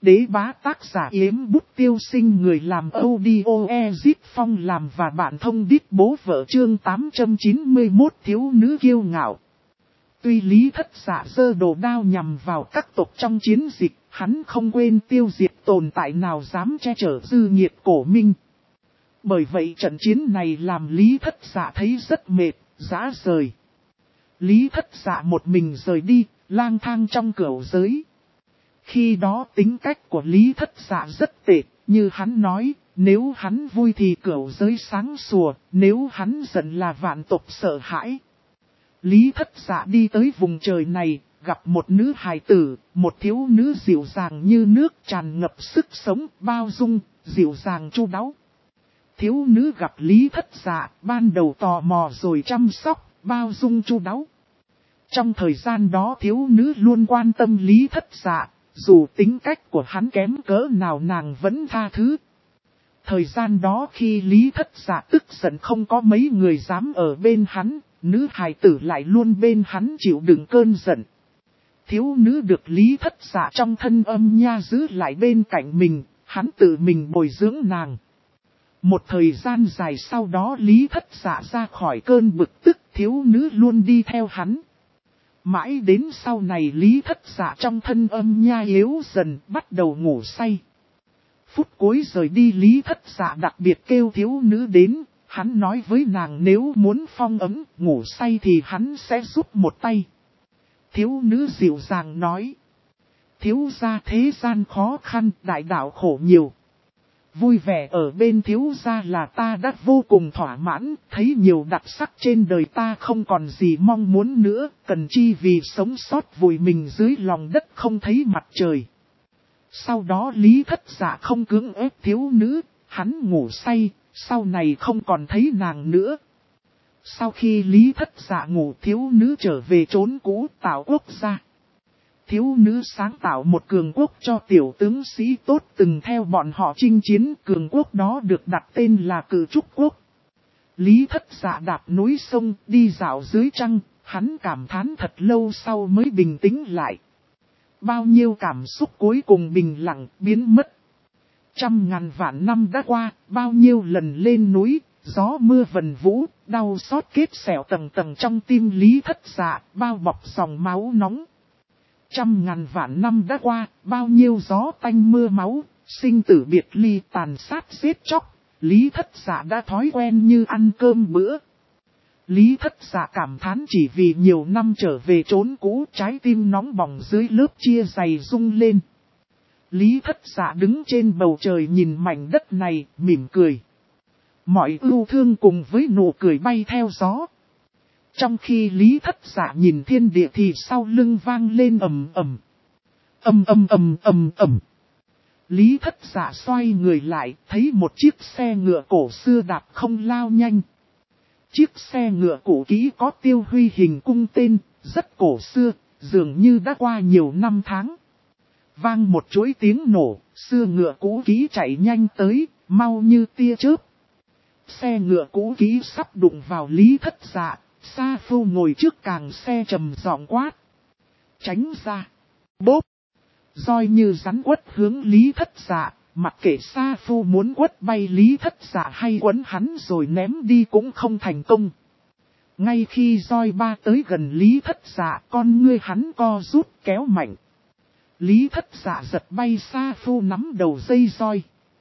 đế bá tác giả Yếm Bút Tiêu Sinh, người làm audio Ezip Phong làm và bạn thông đít bố vợ, chương 891 thiếu nữ kiêu ngạo. Tuy Lý Thất Dạ giơ đồ đao nhằm vào các tộc trong chiến dịch, hắn không quên tiêu diệt tồn tại nào dám che chở dư nhiệt cổ minh. Bởi vậy trận chiến này làm Lý Thất Dạ thấy rất mệt, rã rời. Lý Thất Dạ một mình rời đi, lang thang trong cửu giới. Khi đó tính cách của Lý Thất Dạ rất tệ, như hắn nói, nếu hắn vui thì cửu giới sáng sủa, nếu hắn giận là vạn tộc sợ hãi. Lý Thất Dạ đi tới vùng trời này, gặp một nữ hài tử, một thiếu nữ dịu dàng như nước, tràn ngập sức sống, bao dung, dịu dàng chu đáo. Thiếu nữ gặp Lý Thất Dạ, ban đầu tò mò rồi chăm sóc, bao dung chu đáo. Trong thời gian đó thiếu nữ luôn quan tâm Lý Thất Dạ, dù tính cách của hắn kém cỡ nào nàng vẫn tha thứ. Thời gian đó khi Lý Thất Dạ tức giận không có mấy người dám ở bên hắn, nữ hài tử lại luôn bên hắn chịu đựng cơn giận. Thiếu nữ được Lý Thất Dạ trong thân âm nha giữ lại bên cạnh mình, hắn tự mình bồi dưỡng nàng. Một thời gian dài sau đó Lý Thất Dạ ra khỏi cơn bực tức, thiếu nữ luôn đi theo hắn. Mãi đến sau này Lý Thất Dạ trong thân âm nha yếu dần, bắt đầu ngủ say. Phút cuối rời đi Lý Thất Dạ đặc biệt kêu thiếu nữ đến, hắn nói với nàng nếu muốn phong ấm, ngủ say thì hắn sẽ giúp một tay. Thiếu nữ dịu dàng nói, thiếu gia thế gian khó khăn, đại đạo khổ nhiều. Vui vẻ ở bên thiếu gia là ta đã vô cùng thỏa mãn, thấy nhiều đặc sắc trên đời ta không còn gì mong muốn nữa, cần chi vì sống sót vùi mình dưới lòng đất không thấy mặt trời. Sau đó Lý Thất Dạ không cưỡng ép thiếu nữ, hắn ngủ say, sau này không còn thấy nàng nữa. Sau khi Lý Thất Dạ ngủ, thiếu nữ trở về trốn cũ tạo quốc gia. Thiếu nữ sáng tạo một cường quốc cho tiểu tướng sĩ tốt từng theo bọn họ chinh chiến, cường quốc đó được đặt tên là Cử Trúc Quốc. Lý Thất Dạ đạp núi sông, đi dạo dưới trăng, hắn cảm thán thật lâu sau mới bình tĩnh lại. Bao nhiêu cảm xúc cuối cùng bình lặng, biến mất. Trăm ngàn vạn năm đã qua, bao nhiêu lần lên núi, gió mưa vần vũ, đau xót kết xẻo tầng tầng trong tim Lý Thất Dạ, bao bọc dòng máu nóng. Trăm ngàn vạn năm đã qua, bao nhiêu gió tanh mưa máu, sinh tử biệt ly tàn sát giết chóc, Lý Thất Dạ đã thói quen như ăn cơm bữa. Lý Thất Dạ cảm thán chỉ vì nhiều năm trở về trốn cũ, trái tim nóng bỏng dưới lớp chia dày rung lên. Lý Thất Dạ đứng trên bầu trời nhìn mảnh đất này, mỉm cười. Mọi ưu thương cùng với nụ cười bay theo gió. Trong khi Lý Thất Dạ nhìn thiên địa thì sau lưng vang lên ầm ầm. Ầm ầm ầm ầm ầm. Lý Thất Dạ xoay người lại, thấy một chiếc xe ngựa cổ xưa đạp không lao nhanh. Chiếc xe ngựa cũ kỹ có tiêu huy hình cung tên, rất cổ xưa, dường như đã qua nhiều năm tháng. Vang một chuỗi tiếng nổ, xưa ngựa cũ kỹ chạy nhanh tới, mau như tia chớp. Xe ngựa cũ kỹ sắp đụng vào Lý Thất Dạ, Sa Phu ngồi trước càng xe trầm giọng quát. Tránh ra. Bốp. Roi như rắn quất hướng Lý Thất Dạ, mặc kệ Sa Phu muốn quất bay Lý Thất Dạ hay quấn hắn rồi ném đi cũng không thành công. Ngay khi roi ba tới gần Lý Thất Dạ, con ngươi hắn co rút kéo mạnh. Lý Thất Dạ giật bay Sa Phu nắm đầu dây roi.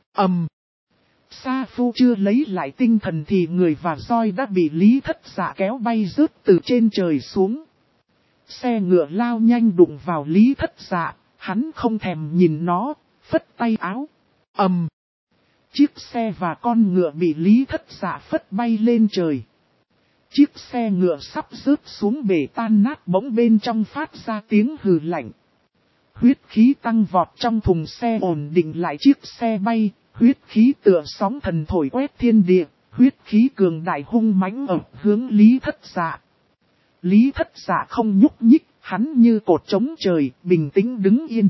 Sa Phu chưa lấy lại tinh thần thì người và roi đã bị Lý Thất Dạ kéo bay rớt từ trên trời xuống. Xe ngựa lao nhanh đụng vào Lý Thất Dạ, hắn không thèm nhìn nó, phất tay áo. Chiếc xe và con ngựa bị Lý Thất Dạ phất bay lên trời. Chiếc xe ngựa sắp rớt xuống bể tan nát, bỗng bên trong phát ra tiếng hừ lạnh. Huyết khí tăng vọt trong thùng xe ổn định lại chiếc xe bay. Huyết khí tựa sóng thần thổi quét thiên địa, huyết khí cường đại hung mãnh ập hướng Lý Thất Dạ. Lý Thất Dạ không nhúc nhích, hắn như cột trống trời, bình tĩnh đứng yên.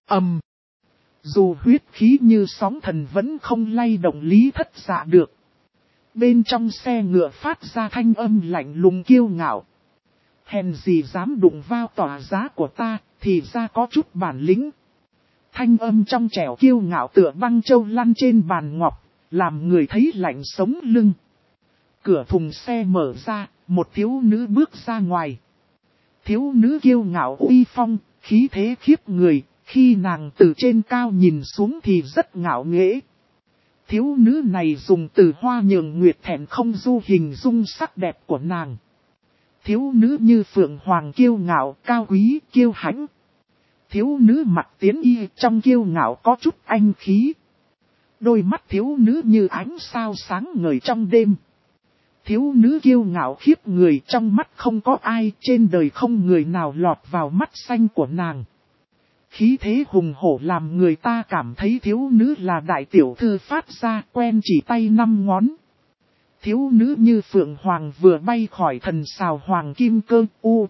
Dù huyết khí như sóng thần vẫn không lay động Lý Thất Dạ được. Bên trong xe ngựa phát ra thanh âm lạnh lùng kiêu ngạo. Hèn gì dám đụng vào tỏa giá của ta, thì ra có chút bản lĩnh. thanh âm trong trẻo kiêu ngạo tựa băng châu lăn trên bàn ngọc, làm người thấy lạnh sống lưng. Cửa thùng xe mở ra, một thiếu nữ bước ra ngoài. Thiếu nữ kiêu ngạo uy phong, khí thế khiếp người, khi nàng từ trên cao nhìn xuống thì rất ngạo nghễ. Thiếu nữ này dùng từ hoa nhường nguyệt thẹn không du hình dung sắc đẹp của nàng. Thiếu nữ như phượng hoàng kiêu ngạo, cao quý, kiêu hãnh. Thiếu nữ mặc tiến y trong kiêu ngạo có chút anh khí. Đôi mắt thiếu nữ như ánh sao sáng ngời trong đêm. Thiếu nữ kiêu ngạo khiếp người, trong mắt không có ai, trên đời không người nào lọt vào mắt xanh của nàng. Khí thế hùng hổ làm người ta cảm thấy thiếu nữ là đại tiểu thư phát ra, quen chỉ tay 5 ngón. Thiếu nữ như phượng hoàng vừa bay khỏi thần sào hoàng kim cơ,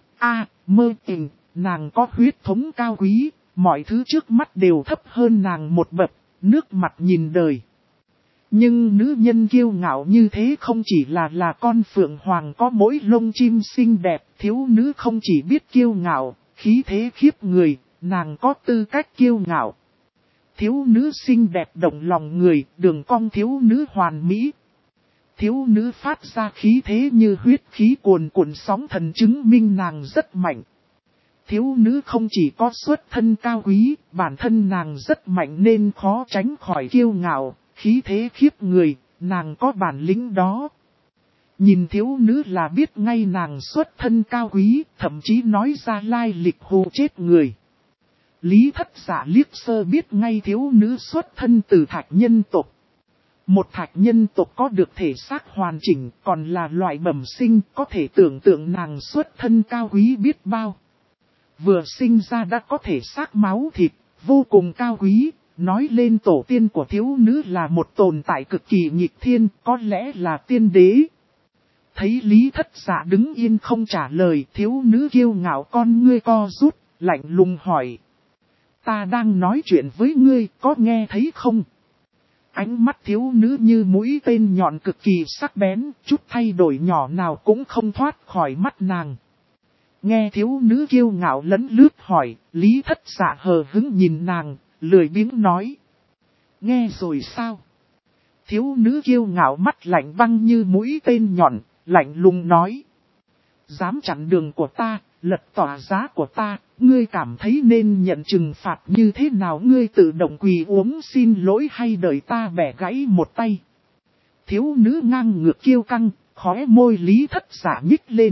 mơ tình, nàng có huyết thống cao quý, mọi thứ trước mắt đều thấp hơn nàng một bậc, nước mặt nhìn đời. Nhưng nữ nhân kiêu ngạo như thế không chỉ là con phượng hoàng có mỗi lông chim xinh đẹp, thiếu nữ không chỉ biết kiêu ngạo, khí thế khiếp người, nàng có tư cách kiêu ngạo. Thiếu nữ xinh đẹp động lòng người, đường cong thiếu nữ hoàn mỹ. Thiếu nữ phát ra khí thế như huyết khí cuồn cuộn sóng thần chứng minh nàng rất mạnh. Thiếu nữ không chỉ có xuất thân cao quý, bản thân nàng rất mạnh nên khó tránh khỏi kiêu ngạo, khí thế khiếp người, nàng có bản lĩnh đó. Nhìn thiếu nữ là biết ngay nàng xuất thân cao quý, thậm chí nói ra lai lịch hù chết người. Lý Thất Dạ liếc sơ biết ngay thiếu nữ xuất thân từ thạch nhân tộc. Một thạch nhân tộc có được thể xác hoàn chỉnh, còn là loại bẩm sinh, có thể tưởng tượng nàng xuất thân cao quý biết bao. Vừa sinh ra đã có thể xác máu thịt, vô cùng cao quý, nói lên tổ tiên của thiếu nữ là một tồn tại cực kỳ nghịch thiên, có lẽ là tiên đế. Thấy Lý Thất Dạ đứng yên không trả lời, thiếu nữ kiêu ngạo con ngươi co rút, lạnh lùng hỏi. Ta đang nói chuyện với ngươi, có nghe thấy không? Ánh mắt thiếu nữ như mũi tên nhọn cực kỳ sắc bén, chút thay đổi nhỏ nào cũng không thoát khỏi mắt nàng. Nghe thiếu nữ kiêu ngạo lấn lướt hỏi, Lý Thất Dạ hờ hững nhìn nàng, lười biếng nói. Nghe rồi sao? Thiếu nữ kiêu ngạo mắt lạnh băng như mũi tên nhọn, lạnh lùng nói. Dám chặn đường của ta, lật tỏa giá của ta, ngươi cảm thấy nên nhận trừng phạt như thế nào, ngươi tự động quỳ uống xin lỗi hay đợi ta bẻ gãy một tay? Thiếu nữ ngang ngược kiêu căng, khóe môi Lý Thất Dạ nhích lên.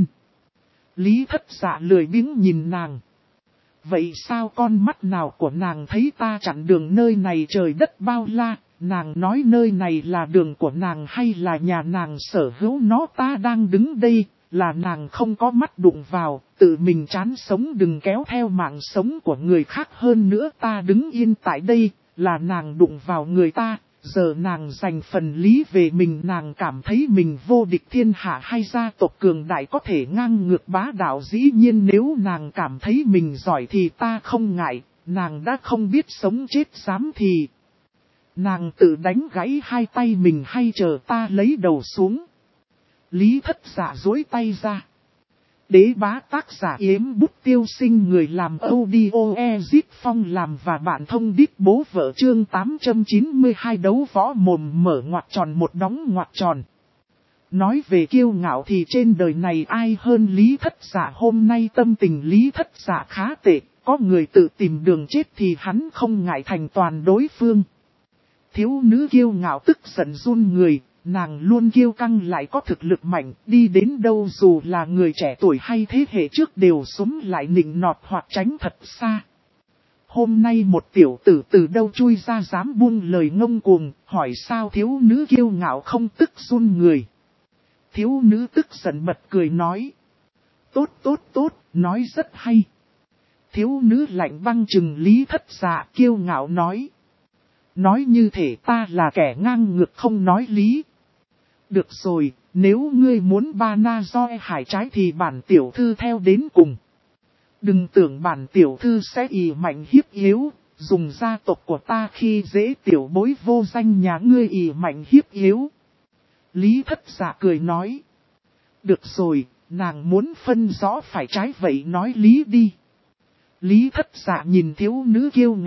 Lý Thất Dạ lười biếng nhìn nàng. Vậy sao con mắt nào của nàng thấy ta chặn đường nơi này trời đất bao la, nàng nói nơi này là đường của nàng hay là nhà nàng sở hữu nó, ta đang đứng đây, là nàng không có mắt đụng vào, tự mình chán sống đừng kéo theo mạng sống của người khác, hơn nữa ta đứng yên tại đây, là nàng đụng vào người ta. Giờ nàng giành phần lý về mình, nàng cảm thấy mình vô địch thiên hạ hay gia tộc cường đại có thể ngang ngược bá đạo, dĩ nhiên nếu nàng cảm thấy mình giỏi thì ta không ngại, nàng đã không biết sống chết dám thì nàng tự đánh gãy hai tay mình hay chờ ta lấy đầu xuống. Lý Thất Dạ duỗi tay ra. Đế bá tác giả Yếm Bút Tiêu Sinh, người làm audio Ezit Phong làm và bạn thông đít bố vợ, chương 892 đấu võ mồm mở ngoặc tròn một đóng ngoặc tròn. Nói về kiêu ngạo thì trên đời này ai hơn Lý Thất Dạ, hôm nay tâm tình Lý Thất Dạ khá tệ, có người tự tìm đường chết thì hắn không ngại thành toàn đối phương. Thiếu nữ kiêu ngạo tức giận run người. Nàng luôn kiêu căng lại có thực lực mạnh, đi đến đâu dù là người trẻ tuổi hay thế hệ trước đều xúm lại nịnh nọt hoặc tránh thật xa. Hôm nay một tiểu tử từ đâu chui ra dám buông lời ngông cuồng, hỏi sao thiếu nữ kiêu ngạo không tức run người. Thiếu nữ tức giận bật cười nói. Tốt, nói rất hay. Thiếu nữ lạnh băng trừng Lý Thất Dạ kiêu ngạo nói. Nói như thể ta là kẻ ngang ngược không nói lý. Được rồi, nếu ngươi muốn ba na roi hải trái thì bản tiểu thư theo đến cùng. Đừng tưởng bản tiểu thư sẽ ỷ mạnh hiếp yếu, dùng gia tộc của ta khi dễ tiểu bối vô danh nhà ngươi ỷ mạnh hiếp yếu. Lý Thất Dạ cười nói. Được rồi, nàng muốn phân rõ phải trái vậy nói lý đi. Lý Thất Dạ nhìn thiếu nữ kiêu ngạo,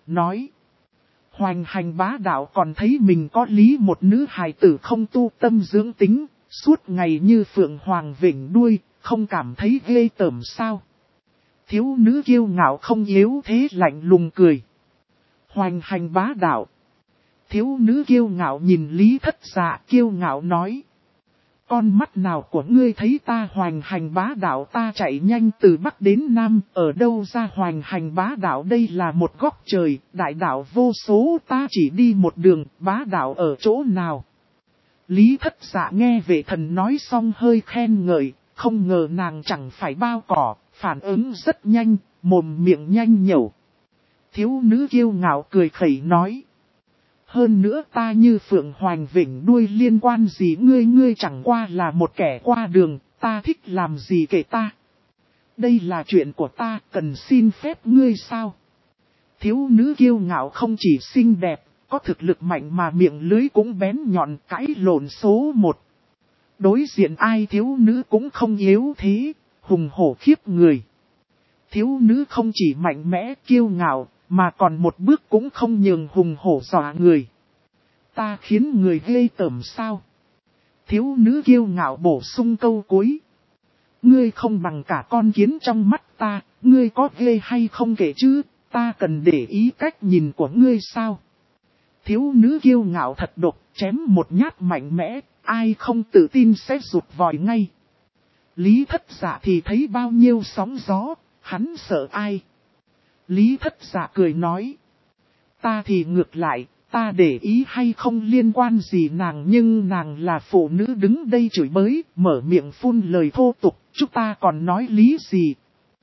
nói. Hoành hành bá đạo còn thấy mình có lý một nữ hài tử không tu tâm dưỡng tính, suốt ngày như phượng hoàng vểnh đuôi, không cảm thấy ghê tởm sao. Thiếu nữ kiêu ngạo không yếu thế lạnh lùng cười. Hoành hành bá đạo. Thiếu nữ kiêu ngạo nhìn Lý Thất Dạ kiêu ngạo nói. Con mắt nào của ngươi thấy ta hoành hành bá đạo, ta chạy nhanh từ Bắc đến Nam, ở đâu ra hoành hành bá đạo, đây là một góc trời, đại đạo vô số, ta chỉ đi một đường, bá đạo ở chỗ nào. Lý Thất Dạ nghe vệ thần nói xong hơi khen ngợi, không ngờ nàng chẳng phải bao cỏ, phản ứng rất nhanh, mồm miệng nhanh nhẩu. Thiếu nữ kiêu ngạo cười khẩy nói. Hơn nữa ta như phượng hoành vểnh đuôi liên quan gì ngươi chẳng qua là một kẻ qua đường, ta thích làm gì kể ta. Đây là chuyện của ta, cần xin phép ngươi sao? Thiếu nữ kiêu ngạo không chỉ xinh đẹp, có thực lực mạnh mà miệng lưới cũng bén nhọn, cãi lộn số một. Đối diện ai thiếu nữ cũng không yếu thế, hùng hổ khiếp người. Thiếu nữ không chỉ mạnh mẽ kiêu ngạo, mà còn một bước cũng không nhường hùng hổ dọa người. Ta khiến người ghê tởm sao? Thiếu nữ kiêu ngạo bổ sung câu cuối. Ngươi không bằng cả con kiến trong mắt ta, ngươi có ghê hay không kể chứ, ta cần để ý cách nhìn của ngươi sao? Thiếu nữ kiêu ngạo thật độc, chém một nhát mạnh mẽ, ai không tự tin sẽ rụt vòi ngay. Lý Thất Dạ thì thấy bao nhiêu sóng gió, hắn sợ ai? Lý Thất Dạ cười nói. Ta thì ngược lại, ta để ý hay không liên quan gì nàng, nhưng nàng là phụ nữ đứng đây chửi bới, mở miệng phun lời thô tục, chúng ta còn nói lý gì?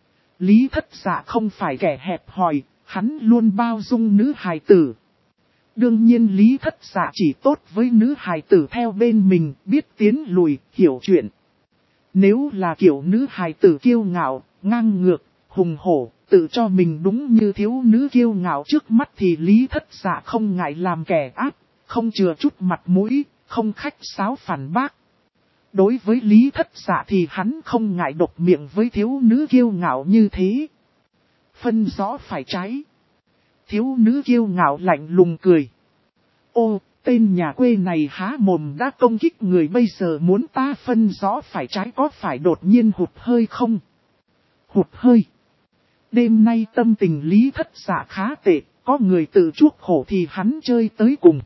Lý Thất Dạ không phải kẻ hẹp hòi, hắn luôn bao dung nữ hài tử. Đương nhiên Lý Thất Dạ chỉ tốt với nữ hài tử theo bên mình, biết tiến lùi, hiểu chuyện. Nếu là kiểu nữ hài tử kiêu ngạo, ngang ngược, hùng hổ, tự cho mình đúng như thiếu nữ kiêu ngạo trước mắt thì Lý Thất Dạ không ngại làm kẻ ác, không chừa chút mặt mũi, không khách sáo phản bác. Đối với Lý Thất Dạ thì hắn không ngại độc miệng với thiếu nữ kiêu ngạo như thế. Phân rõ phải trái. Thiếu nữ kiêu ngạo lạnh lùng cười. Ô, tên nhà quê này há mồm đã công kích người, bây giờ muốn ta phân rõ phải trái có phải đột nhiên hụt hơi không? Hụt hơi. Đêm nay tâm tình Lý Thất Dạ khá tệ, có người tự chuốc khổ thì hắn chơi tới cùng.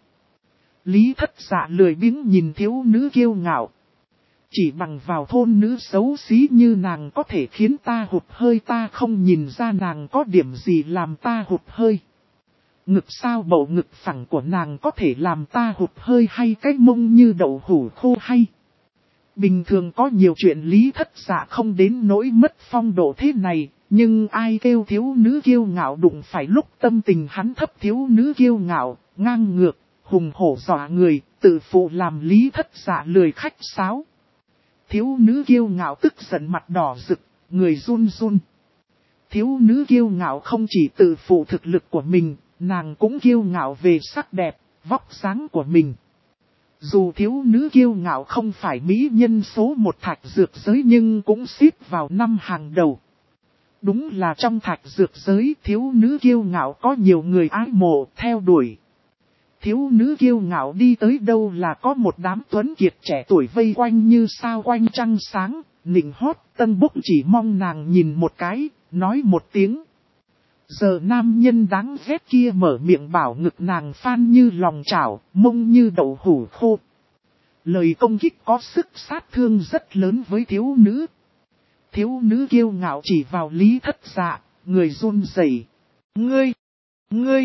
Lý Thất Dạ lười biếng nhìn thiếu nữ kiêu ngạo. Chỉ bằng vào thôn nữ xấu xí như nàng có thể khiến ta hụt hơi, ta không nhìn ra nàng có điểm gì làm ta hụt hơi. Ngực sao bầu ngực phẳng của nàng có thể làm ta hụt hơi, hay cái mông như đậu hũ khô hay. Bình thường có nhiều chuyện Lý Thất Dạ không đến nỗi mất phong độ thế này, nhưng ai kêu thiếu nữ kiêu ngạo đụng phải lúc tâm tình hắn thấp. Thiếu nữ kiêu ngạo, ngang ngược, hùng hổ dọa người, tự phụ làm Lý Thất Dạ lười khách sáo. Thiếu nữ kiêu ngạo tức giận mặt đỏ rực, người run run. Thiếu nữ kiêu ngạo không chỉ tự phụ thực lực của mình, nàng cũng kiêu ngạo về sắc đẹp, vóc dáng của mình. Dù thiếu nữ kiêu ngạo không phải mỹ nhân số một thạch dược giới nhưng cũng xếp vào năm hàng đầu. Đúng là trong thạch dược giới thiếu nữ kiêu ngạo có nhiều người ái mộ theo đuổi. Thiếu nữ kiêu ngạo đi tới đâu là có một đám tuấn kiệt trẻ tuổi vây quanh như sao quanh trăng sáng, nịnh hót tân bốc chỉ mong nàng nhìn một cái, nói một tiếng. Giờ nam nhân đáng ghét kia mở miệng bảo ngực nàng phan như lòng chảo, mông như đậu hũ khô. Lời công kích có sức sát thương rất lớn với thiếu nữ. Thiếu nữ kiêu ngạo chỉ vào Lý Thất Dạ, người run rẩy. Ngươi.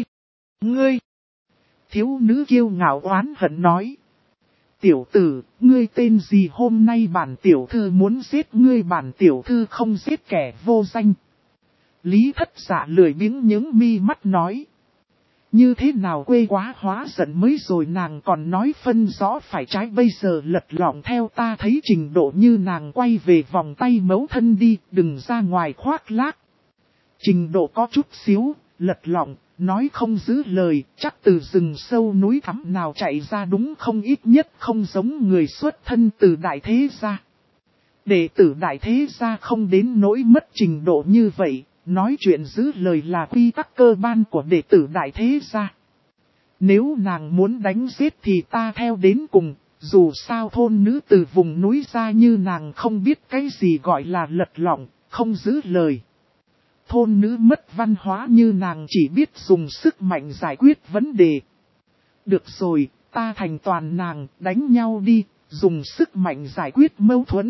Thiếu nữ kiêu ngạo oán hận nói. Tiểu tử, ngươi tên gì, hôm nay bản tiểu thư muốn giết ngươi, bản tiểu thư không giết kẻ vô danh. Lý Thất Dạ lười biếng nhướng mi mắt nói. Như thế nào quê quá hóa giận mới rồi nàng còn nói phân rõ phải trái, bây giờ lật lọng theo ta thấy trình độ như nàng quay về vòng tay mấu thân đi, đừng ra ngoài khoác lác. Trình độ có chút xíu, lật lọng, nói không giữ lời, chắc từ rừng sâu núi thẳm nào chạy ra đúng không, ít nhất không giống người xuất thân từ đại thế gia. Đệ tử đại thế gia không đến nỗi mất trình độ như vậy. nói chuyện giữ lời là quy tắc cơ bản của đệ tử đại thế gia. Nếu nàng muốn đánh giết thì ta theo đến cùng, dù sao thôn nữ từ vùng núi ra như nàng không biết cái gì gọi là lật lọng, không giữ lời. Thôn nữ mất văn hóa như nàng chỉ biết dùng sức mạnh giải quyết vấn đề. Được rồi, ta thành toàn nàng, đánh nhau đi, dùng sức mạnh giải quyết mâu thuẫn.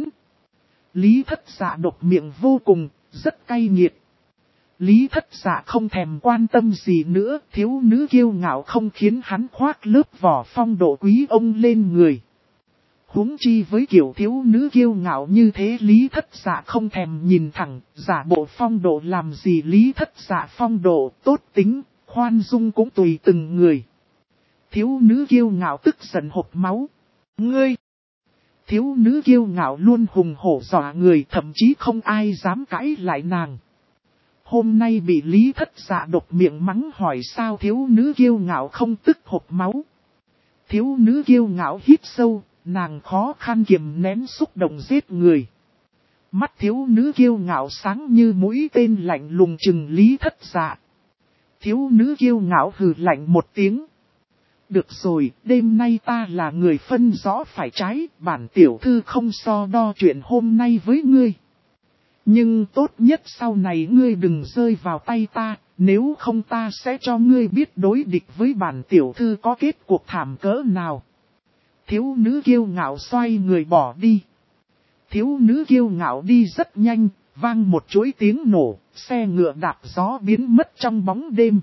Lý Thất Dạ đột miệng vô cùng, rất cay nghiệt. Lý Thất Dạ không thèm quan tâm gì nữa, thiếu nữ kiêu ngạo không khiến hắn khoác lớp vỏ phong độ quý ông lên người. Huống chi với kiểu thiếu nữ kiêu ngạo như thế Lý Thất Dạ không thèm nhìn thẳng, giả bộ phong độ làm gì. Lý Thất Dạ phong độ, tốt tính, khoan dung cũng tùy từng người. Thiếu nữ kiêu ngạo tức giận hộc máu. Ngươi! Thiếu nữ kiêu ngạo luôn hùng hổ dọa người, thậm chí không ai dám cãi lại nàng. Hôm nay bị Lý Thất Dạ đột miệng mắng hỏi sao thiếu nữ kiêu ngạo không tức hộc máu. Thiếu nữ kiêu ngạo hít sâu, nàng khó khăn kiềm nén xúc động giết người. Mắt thiếu nữ kiêu ngạo sáng như mũi tên lạnh lùng chừng Lý Thất Dạ. Thiếu nữ kiêu ngạo hừ lạnh một tiếng. Được rồi, đêm nay ta là người phân rõ phải trái, bản tiểu thư không so đo chuyện hôm nay với ngươi. Nhưng tốt nhất sau này ngươi đừng rơi vào tay ta, nếu không ta sẽ cho ngươi biết đối địch với bản tiểu thư có kết cuộc thảm cỡ nào. Thiếu nữ kiêu ngạo xoay người bỏ đi. Thiếu nữ kiêu ngạo đi rất nhanh, vang một chuỗi tiếng nổ, xe ngựa đạp gió biến mất trong bóng đêm.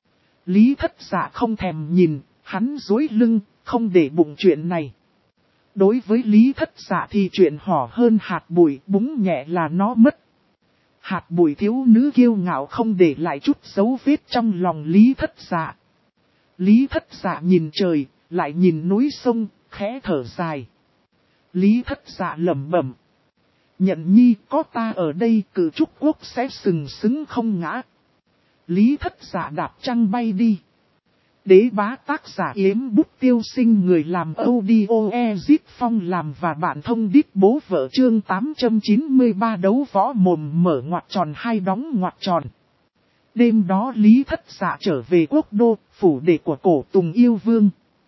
Lý Thất Dạ không thèm nhìn, hắn duỗi lưng, không để bụng chuyện này. Đối với Lý Thất Dạ thì chuyện hỏ hơn hạt bụi, búng nhẹ là nó mất. Hạt bụi thiếu nữ kiêu ngạo không để lại chút dấu vết trong lòng Lý Thất Dạ. Lý Thất Dạ nhìn trời, lại nhìn núi sông, khẽ thở dài. Lý Thất Dạ lẩm bẩm. Nhận nhi có ta ở đây cử trúc quốc sẽ sừng sững không ngã. Lý Thất Dạ đạp trăng bay đi. Đế bá tác giả Yếm Bút Tiêu Sinh người làm audio Ezit Phong làm và bạn thông đít bố vợ chương 893 đấu võ mồm mở ngoặc tròn hai đóng ngoặc tròn. Đêm đó Lý Thất Dạ trở về quốc đô, phủ đệ của cổ Tùng Yêu Vương.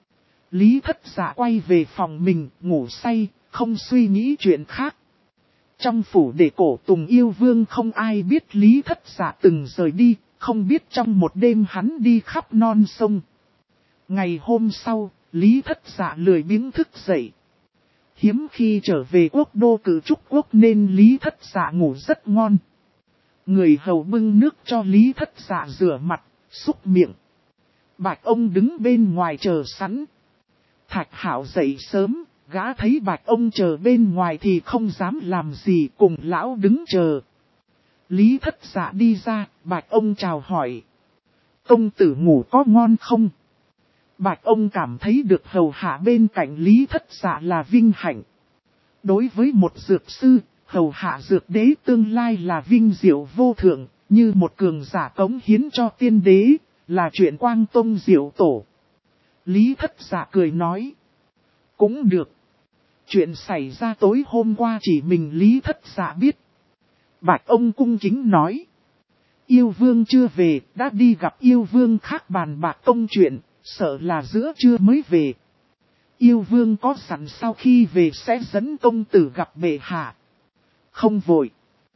Lý Thất Dạ quay về phòng mình, ngủ say, không suy nghĩ chuyện khác. Trong phủ đệ cổ Tùng Yêu Vương không ai biết Lý Thất Dạ từng rời đi, không biết trong một đêm hắn đi khắp non sông. Ngày hôm sau, Lý Thất Dạ lười biếng thức dậy. Hiếm khi trở về quốc đô cử trúc quốc nên Lý Thất Dạ ngủ rất ngon. Người hầu bưng nước cho Lý Thất Dạ rửa mặt, xúc miệng. Bạch ông đứng bên ngoài chờ sẵn. Thạch Hạo dậy sớm, gã thấy Bạch ông chờ bên ngoài thì không dám làm gì, cùng lão đứng chờ. Lý Thất Dạ đi ra, Bạch ông chào hỏi. Công tử ngủ có ngon không? Bạch ông cảm thấy được hầu hạ bên cạnh Lý Thất Dạ là vinh hạnh. Đối với một dược sư, hầu hạ dược đế tương lai là vinh diệu vô thượng, như một cường giả cống hiến cho tiên đế, là chuyện quang tông diệu tổ. Lý Thất Dạ cười nói. Cũng được. Chuyện xảy ra tối hôm qua chỉ mình Lý Thất Dạ biết. Bạch ông cung kính nói. Yêu vương chưa về, đã đi gặp yêu vương khác bàn bạc công chuyện, sợ là giữa trưa mới về. Yêu vương có sẵn sau khi về sẽ dẫn công tử gặp bệ hạ. Không vội.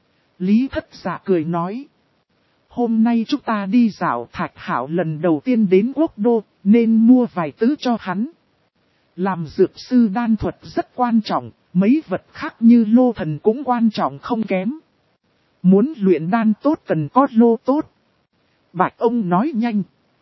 Lý Thất Dạ cười nói. Hôm nay chúng ta đi dạo Thạch Hạo lần đầu tiên đến quốc đô, nên mua vài thứ cho hắn. Làm dược sư đan thuật rất quan trọng, mấy vật khác như lô thần cũng quan trọng không kém. Muốn luyện đan tốt cần có lô tốt. Bạch ông nói nhanh.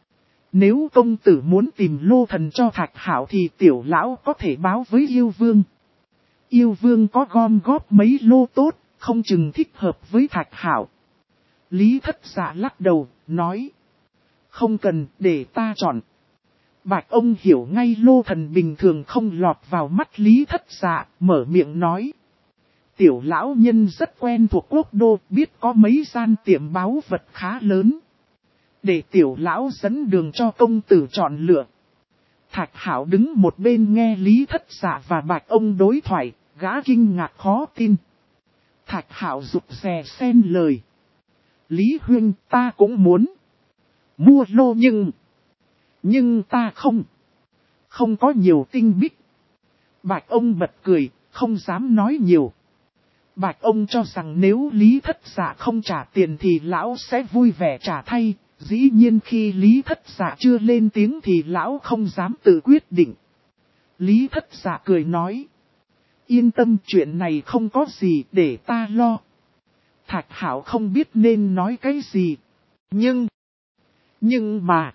Nếu công tử muốn tìm lô thần cho Thạch Hạo thì tiểu lão có thể báo với yêu vương. Yêu vương có gom góp mấy lô tốt, không chừng thích hợp với Thạch Hạo. Lý Thất Dạ lắc đầu, nói. Không cần, để ta chọn. Bạch ông hiểu ngay lô thần bình thường không lọt vào mắt Lý Thất Dạ, mở miệng nói. Tiểu lão nhân rất quen thuộc quốc đô, biết có mấy gian tiệm báu vật khá lớn. Để tiểu lão dẫn đường cho công tử chọn lựa. Thạch Hạo đứng một bên nghe Lý Thất Dạ và Bạch ông đối thoại, gã kinh ngạc khó tin. Thạch Hạo rụt rè xen lời. Lý Huynh ta cũng muốn mua lô nhưng ta không có nhiều tinh bích. Bạch ông bật cười, không dám nói nhiều. Bạch ông cho rằng nếu Lý Thất Dạ không trả tiền thì lão sẽ vui vẻ trả thay. Dĩ nhiên khi Lý Thất Dạ chưa lên tiếng thì lão không dám tự quyết định. Lý Thất Dạ cười nói. Yên tâm, chuyện này không có gì để ta lo. Thạch Hạo không biết nên nói cái gì. Nhưng mà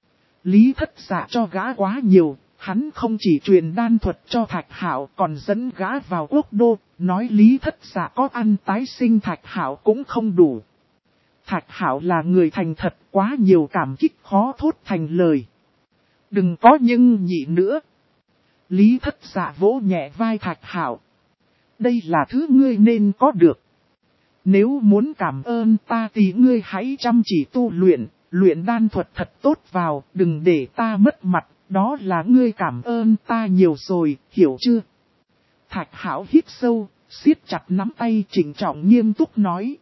Lý Thất Dạ cho gã quá nhiều. Hắn không chỉ truyền đan thuật cho Thạch Hạo còn dẫn gã vào quốc đô. Nói Lý Thất Dạ có ăn tái sinh Thạch Hạo cũng không đủ. Thạch Hạo là người thành thật, quá nhiều cảm kích khó thốt thành lời. Đừng có nhưng nhị nữa. Lý Thất Dạ vỗ nhẹ vai Thạch Hạo. Đây là thứ ngươi nên có được. Nếu muốn cảm ơn ta thì ngươi hãy chăm chỉ tu luyện, luyện đan thuật thật tốt vào, đừng để ta mất mặt, đó là ngươi cảm ơn ta nhiều rồi, hiểu chưa? Thạch Hạo hít sâu, siết chặt nắm tay trịnh trọng nghiêm túc nói.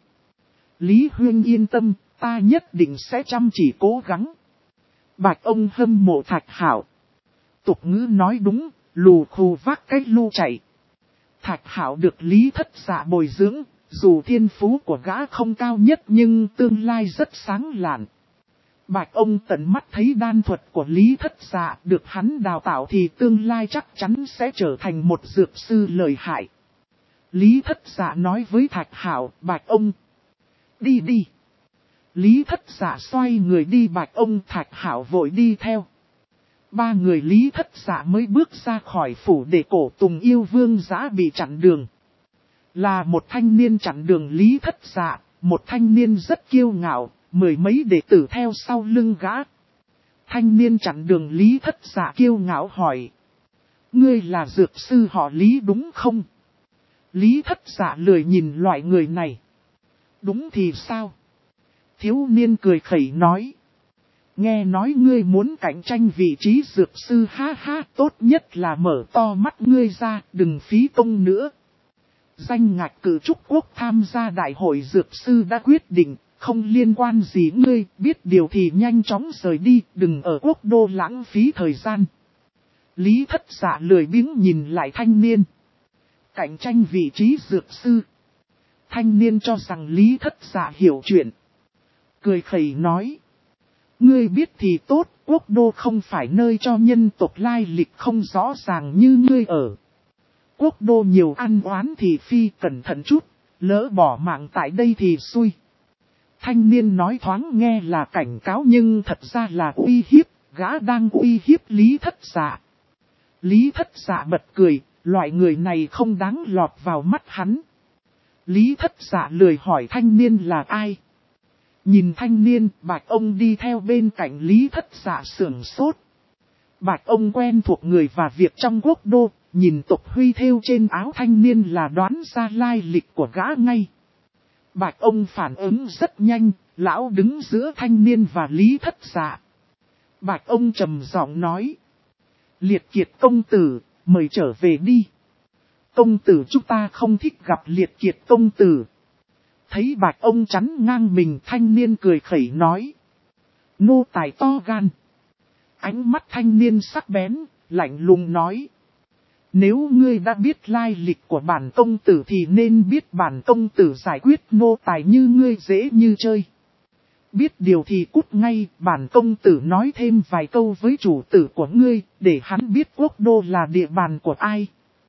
Lý Huynh yên tâm, ta nhất định sẽ chăm chỉ cố gắng. Bạch ông hâm mộ Thạch Hạo. Tục ngữ nói đúng, lù khù vác cái lu chạy. Thạch Hạo được Lý Thất Dạ bồi dưỡng, dù thiên phú của gã không cao nhất nhưng tương lai rất sáng lạn. Bạch ông tận mắt thấy đan thuật của Lý Thất Dạ được hắn đào tạo thì tương lai chắc chắn sẽ trở thành một dược sư lợi hại. Lý Thất Dạ nói với Thạch Hạo, Bạch ông. Đi đi. Lý Thất Dạ xoay người đi, Bạch ông Thạch Hạo vội đi theo. Ba người Lý Thất Dạ mới bước ra khỏi phủ để Cổ Tùng Yêu Vương Giã bị chặn đường. Là một thanh niên chặn đường Lý Thất Dạ, một thanh niên rất kiêu ngạo, mười mấy đệ tử theo sau lưng gã. Thanh niên chặn đường Lý Thất Dạ kiêu ngạo hỏi. Ngươi là dược sư họ Lý đúng không? Lý Thất Dạ lười nhìn loại người này. Đúng thì sao? Thiếu niên cười khẩy nói. Nghe nói ngươi muốn cạnh tranh vị trí dược sư, ha ha, tốt nhất là mở to mắt ngươi ra, đừng phí công nữa. Danh ngạch cử trúc quốc tham gia đại hội dược sư đã quyết định, không liên quan gì ngươi, biết điều thì nhanh chóng rời đi, đừng ở quốc đô lãng phí thời gian. Lý Thất Dạ lười biếng nhìn lại thanh niên. Cạnh tranh vị trí dược sư. Thanh niên cho rằng Lý Thất Dạ hiểu chuyện. Cười khẩy nói. Ngươi biết thì tốt, quốc đô không phải nơi cho nhân tộc lai lịch không rõ ràng như ngươi ở. Quốc đô nhiều ăn oán thì phi cẩn thận chút, lỡ bỏ mạng tại đây thì xui. Thanh niên nói thoáng nghe là cảnh cáo nhưng thật ra là uy hiếp, gã đang uy hiếp Lý Thất Dạ. Lý Thất Dạ bật cười, loại người này không đáng lọt vào mắt hắn. Lý Thất Dạ lười hỏi thanh niên là ai. Nhìn thanh niên, Bạch ông đi theo bên cạnh Lý Thất Dạ sưởng sốt. Bạch ông quen thuộc người và việc trong quốc đô, nhìn tục huy thêu trên áo thanh niên là đoán ra lai lịch của gã ngay. Bạch ông phản ứng rất nhanh, lão đứng giữa thanh niên và Lý Thất Dạ. Bạch ông trầm giọng nói. Liệt Kiệt công tử, mời trở về đi. Công tử chúng ta không thích gặp Liệt Kiệt công tử. Thấy Bạch ông chắn ngang mình, thanh niên cười khẩy nói. Nô tài to gan. Ánh mắt thanh niên sắc bén, lạnh lùng nói. Nếu ngươi đã biết lai lịch của bản công tử thì nên biết bản công tử giải quyết nô tài như ngươi dễ như chơi. Biết điều thì cút ngay, bản công tử nói thêm vài câu với chủ tử của ngươi, để hắn biết quốc đô là địa bàn của ai.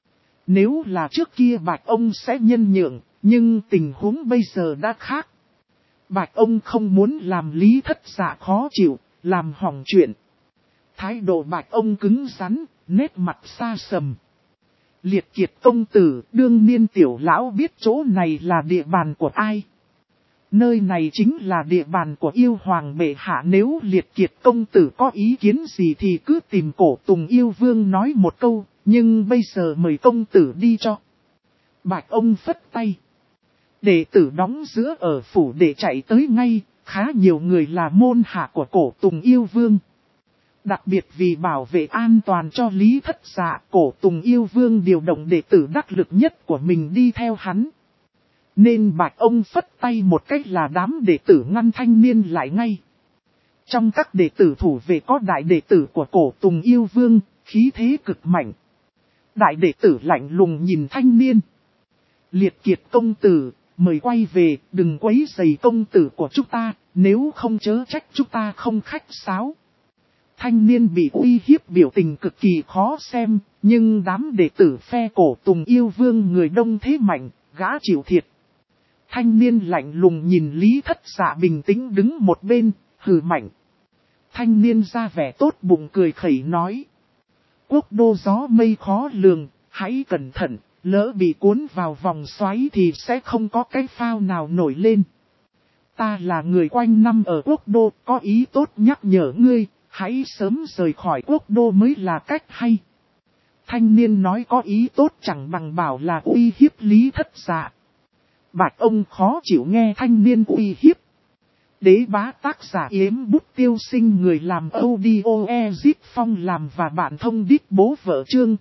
Nếu là trước kia Bạch ông sẽ nhân nhượng, nhưng tình huống bây giờ đã khác. Bạch ông không muốn làm Lý Thất Dạ khó chịu, làm hỏng chuyện. Thái độ Bạch ông cứng rắn, nét mặt xa sầm. Liệt Kiệt công tử, đương nhiên tiểu lão biết chỗ này là địa bàn của ai. Nơi này chính là địa bàn của yêu hoàng bệ hạ, nếu Liệt Kiệt công tử có ý kiến gì thì cứ tìm Cổ Tùng Yêu Vương nói một câu, nhưng bây giờ mời công tử đi cho. Bạch ông phất tay. Đệ tử đóng giữa ở phủ để chạy tới ngay, khá nhiều người là môn hạ của Cổ Tùng Yêu Vương. Đặc biệt vì bảo vệ an toàn cho Lý Thất Dạ, Cổ Tùng Yêu Vương điều động đệ tử đắc lực nhất của mình đi theo hắn. Nên bạch ông phất tay một cách là đám đệ tử ngăn thanh niên lại ngay. Trong các đệ tử thủ vệ có đại đệ tử của Cổ Tùng Yêu Vương, khí thế cực mạnh. Đại đệ tử lạnh lùng nhìn thanh niên. Liệt Kiệt công tử, mời quay về, đừng quấy rầy công tử của chúng ta, nếu không chớ trách chúng ta không khách sáo. Thanh niên bị uy hiếp biểu tình cực kỳ khó xem, nhưng đám đệ tử phe Cổ Tùng Yêu Vương người đông thế mạnh, gã chịu thiệt. Thanh niên lạnh lùng nhìn Lý Thất Dạ bình tĩnh đứng một bên, hừ mạnh. Thanh niên ra vẻ tốt bụng cười khẩy nói. Quốc đô gió mây khó lường, hãy cẩn thận, lỡ bị cuốn vào vòng xoáy thì sẽ không có cái phao nào nổi lên. Ta là người quanh năm ở quốc đô, có ý tốt nhắc nhở ngươi, hãy sớm rời khỏi quốc đô mới là cách hay. Thanh niên nói có ý tốt chẳng bằng bảo là uy hiếp Lý Thất Dạ. Bạch ông khó chịu nghe thanh niên uy hiếp. Đế bá tác giả Yếm Bút Tiêu Sinh người làm audio Ezip Phong làm và bạn thông đít bố vợ chương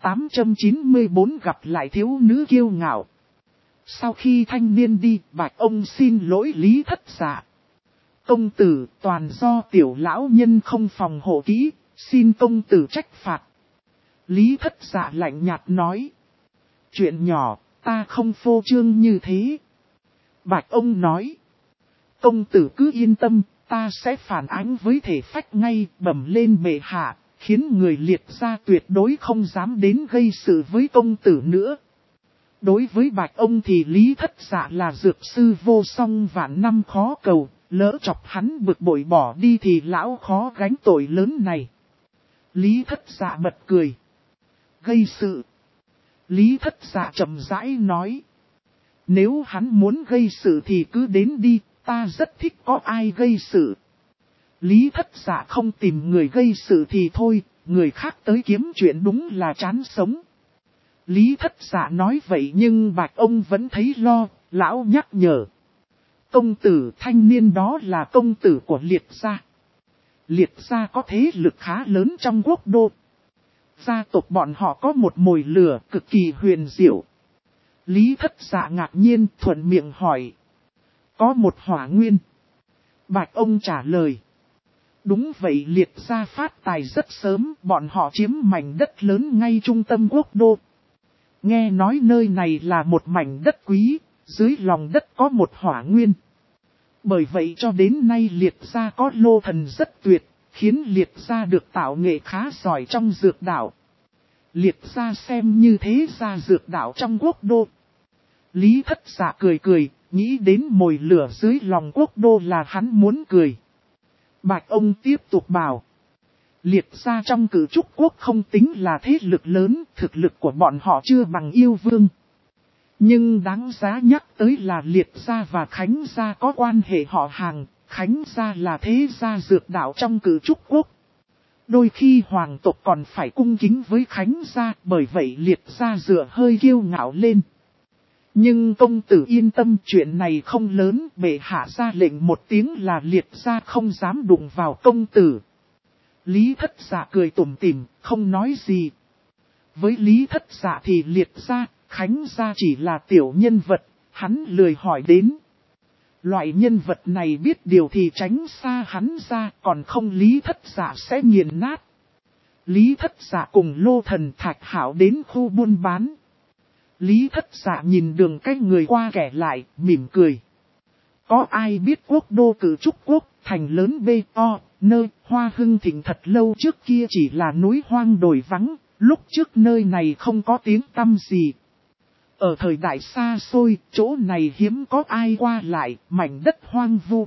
894 gặp lại thiếu nữ kiêu ngạo. Sau khi thanh niên đi, bạch ông xin lỗi Lý Thất Dạ. Công tử toàn do tiểu lão nhân không phòng hộ kỹ, xin công tử trách phạt. Lý Thất Dạ lạnh nhạt nói. Chuyện nhỏ, ta không phô trương như thế. Bạch ông nói. Công tử cứ yên tâm, ta sẽ phản ánh với thể phách ngay, bẩm lên bệ hạ, khiến người Liệt gia tuyệt đối không dám đến gây sự với công tử nữa. Đối với bạch ông thì Lý Thất Dạ là dược sư vô song vạn năm khó cầu, lỡ chọc hắn bực bội bỏ đi thì lão khó gánh tội lớn này. Lý Thất Dạ bật cười. Gây sự. Lý Thất Dạ chậm rãi nói. Nếu hắn muốn gây sự thì cứ đến đi, ta rất thích có ai gây sự. Lý Thất Dạ không tìm người gây sự thì thôi, người khác tới kiếm chuyện đúng là chán sống. Lý Thất Dạ nói vậy nhưng bạch ông vẫn thấy lo, lão nhắc nhở. Công tử thanh niên đó là công tử của Liệt gia. Liệt gia có thế lực khá lớn trong quốc đô. Gia tộc bọn họ có một mồi lửa cực kỳ huyền diệu. Lý Thất Dạ ngạc nhiên thuận miệng hỏi. Có một hỏa nguyên. Bạch ông trả lời. Đúng vậy Liệt gia phát tài rất sớm, bọn họ chiếm mảnh đất lớn ngay trung tâm quốc đô. Nghe nói nơi này là một mảnh đất quý, dưới lòng đất có một hỏa nguyên. Bởi vậy cho đến nay Liệt gia có lô thần rất tuyệt, khiến Liệt gia được tạo nghệ khá giỏi trong dược đạo. Liệt gia xem như thế gia dược đạo trong quốc đô. Lý Thất Dạ cười cười, nghĩ đến mồi lửa dưới lòng quốc đô là hắn muốn cười. Bạch ông tiếp tục bảo. Liệt gia trong Cử Trúc quốc không tính là thế lực lớn, thực lực của bọn họ chưa bằng Yêu Vương. Nhưng đáng giá nhắc tới là Liệt gia và Khánh gia có quan hệ họ hàng, Khánh gia là thế gia dược đạo trong Cử Trúc quốc. Đôi khi hoàng tộc còn phải cung kính với Khánh gia, bởi vậy Liệt gia dựa hơi kiêu ngạo lên. Nhưng công tử yên tâm chuyện này không lớn, bệ hạ ra lệnh một tiếng là Liệt gia không dám đụng vào công tử. Lý Thất Dạ cười tủm tỉm, không nói gì. Với Lý Thất Dạ thì Liệt gia, Khánh gia chỉ là tiểu nhân vật, hắn lười hỏi đến. Loại nhân vật này biết điều thì tránh xa hắn ra, còn không Lý Thất Dạ sẽ nghiền nát. Lý Thất Dạ cùng Lô Thần Thạch Hảo đến khu buôn bán. Lý Thất Dạ nhìn đường cái người qua kẻ lại, mỉm cười. Có ai biết quốc đô Cử Trúc quốc, thành lớn B.O. nơi Hoa Hưng Thịnh thật lâu trước kia chỉ là núi hoang đồi vắng, lúc trước nơi này không có tiếng tăm gì. Ở thời đại xa xôi, chỗ này hiếm có ai qua lại, mảnh đất hoang vu.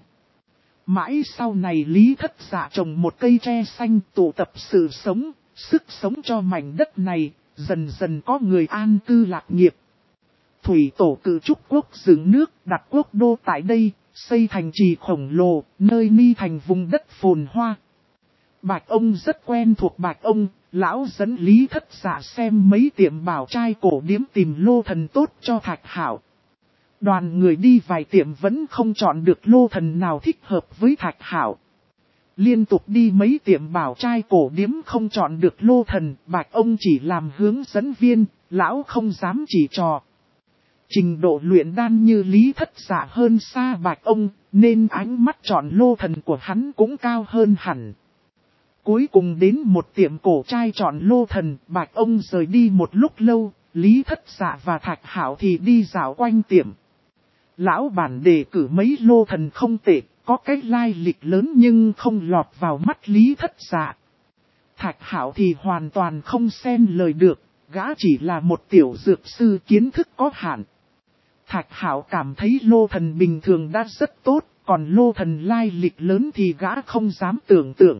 Mãi sau này Lý Thất Dạ trồng một cây tre xanh tụ tập sự sống, sức sống cho mảnh đất này, dần dần có người an cư lạc nghiệp. Thủy tổ Cử Trúc quốc dựng nước đặt quốc đô tại đây, xây thành trì khổng lồ, nơi mi thành vùng đất phồn hoa. Bạch ông rất quen thuộc Bạch ông, lão dẫn Lý Thất Dạ xem mấy tiệm bảo trai cổ điếm tìm lô thần tốt cho Thạch Hảo. Đoàn người đi vài tiệm vẫn không chọn được lô thần nào thích hợp với Thạch Hảo. Liên tục đi mấy tiệm bảo trai cổ điếm không chọn được lô thần, Bạch ông chỉ làm hướng dẫn viên, lão không dám chỉ trò. Trình độ luyện đan như Lý Thất Dạ hơn xa Bạch ông, nên ánh mắt chọn lô thần của hắn cũng cao hơn hẳn. Cuối cùng đến một tiệm cổ trai chọn lô thần, Bạch ông rời đi một lúc lâu, Lý Thất Dạ và Thạch Hạo thì đi dạo quanh tiệm. Lão bản đề cử mấy lô thần không tệ, có cái lai lịch lớn nhưng không lọt vào mắt Lý Thất Dạ. Thạch Hạo thì hoàn toàn không xen lời được, gã chỉ là một tiểu dược sư kiến thức có hạn. Thạch Hạo cảm thấy lô thần bình thường đã rất tốt, còn lô thần lai lịch lớn thì gã không dám tưởng tượng.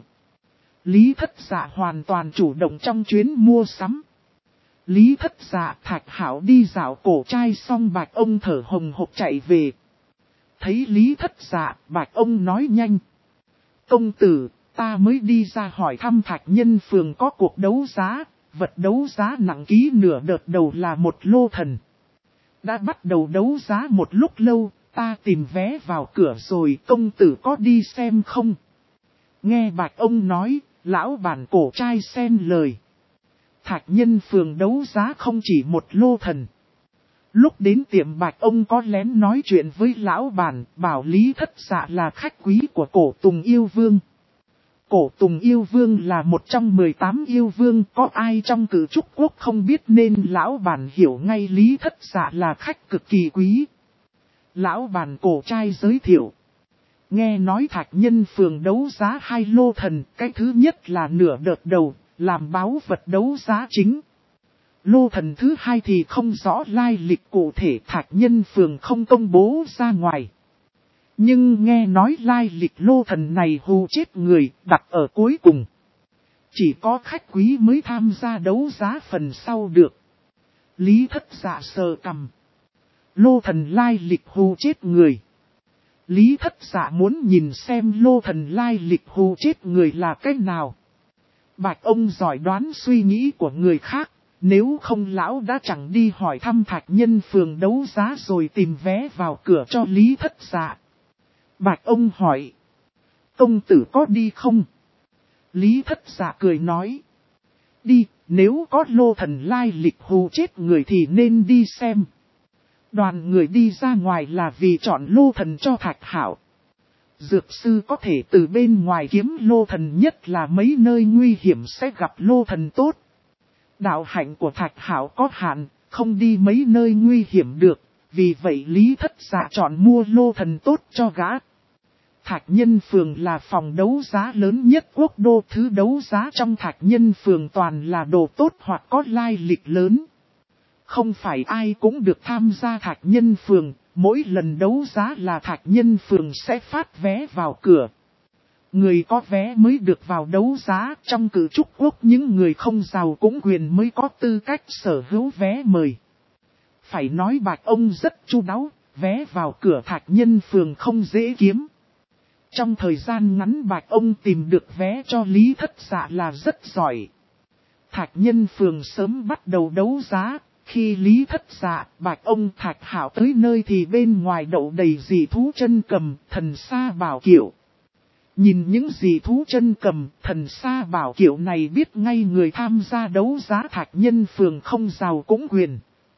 Lý Thất Dạ hoàn toàn chủ động trong chuyến mua sắm. Lý Thất Dạ, Thạch Hạo đi dạo cổ trai xong Bạch ông thở hồng hộc chạy về. Thấy Lý Thất Dạ, Bạch ông nói nhanh. Công tử, ta mới đi ra hỏi thăm Thạch Nhân Phường có cuộc đấu giá, vật đấu giá nặng ký nửa đợt đầu là một lô thần. Đã bắt đầu đấu giá một lúc lâu, ta tìm vé vào cửa rồi, công tử có đi xem không? Nghe Bạch ông nói, lão bản cổ trai xen lời. Thạch Nhân Phường đấu giá không chỉ một lô thần. Lúc đến tiệm Bạch ông có lén nói chuyện với lão bản, bảo Lý Thất Dạ là khách quý của cổ Tùng Yêu Vương. Cổ Tùng Yêu Vương là một trong 18 yêu vương, có ai trong cử trúc quốc không biết nên lão bản hiểu ngay Lý Thất Dạ là khách cực kỳ quý. Lão bản cổ trai giới thiệu. Nghe nói Thạch Nhân Phường đấu giá 2 lô thần, cái thứ nhất là nửa đợt đầu, làm báu vật đấu giá chính. Lô thần thứ hai thì không rõ lai lịch cụ thể, Thạch Nhân Phường không công bố ra ngoài. Nhưng nghe nói lai lịch lô thần này hù chết người, đặt ở cuối cùng. Chỉ có khách quý mới tham gia đấu giá phần sau được. Lý Thất Dạ sờ cằm. Lô thần lai lịch hù chết người. Lý Thất Dạ muốn nhìn xem lô thần lai lịch hù chết người là cách nào. Bạch ông giỏi đoán suy nghĩ của người khác, nếu không lão đã chẳng đi hỏi thăm Thạch Nhân Phường đấu giá rồi tìm vé vào cửa cho Lý Thất Dạ. Bạch ông hỏi, công tử có đi không? Lý Thất Dạ cười nói, đi, nếu có lô thần lai lịch hù chết người thì nên đi xem. Đoàn người đi ra ngoài là vì chọn lô thần cho Thạch Hạo. Dược sư có thể từ bên ngoài kiếm lô thần, nhất là mấy nơi nguy hiểm sẽ gặp lô thần tốt. Đạo hạnh của Thạch Hạo có hạn, không đi mấy nơi nguy hiểm được, vì vậy Lý Thất Dạ chọn mua lô thần tốt cho gã. Thạch Nhân Phường là phòng đấu giá lớn nhất quốc đô, thứ đấu giá trong Thạch Nhân Phường toàn là đồ tốt hoặc có lai lịch lớn. Không phải ai cũng được tham gia Thạch Nhân Phường, mỗi lần đấu giá là Thạch Nhân Phường sẽ phát vé vào cửa. Người có vé mới được vào đấu giá, trong cử trúc quốc những người không giàu cũng quyền mới có tư cách sở hữu vé mời. Phải nói Bạch ông rất chu đáo, vé vào cửa Thạch Nhân Phường không dễ kiếm. Trong thời gian ngắn Bạch ông tìm được vé cho Lý Thất Dạ là rất giỏi. Thạch Nhân Phường sớm bắt đầu đấu giá. Khi Lý Thất Dạ, Bạch ông, Thạch Hạo tới nơi thì bên ngoài đậu đầy dị thú chân cầm, thần sa bảo kiệu. Nhìn những dị thú chân cầm, thần sa bảo kiệu này biết ngay người tham gia đấu giá Thạch Nhân Phường không giàu cũng quyền.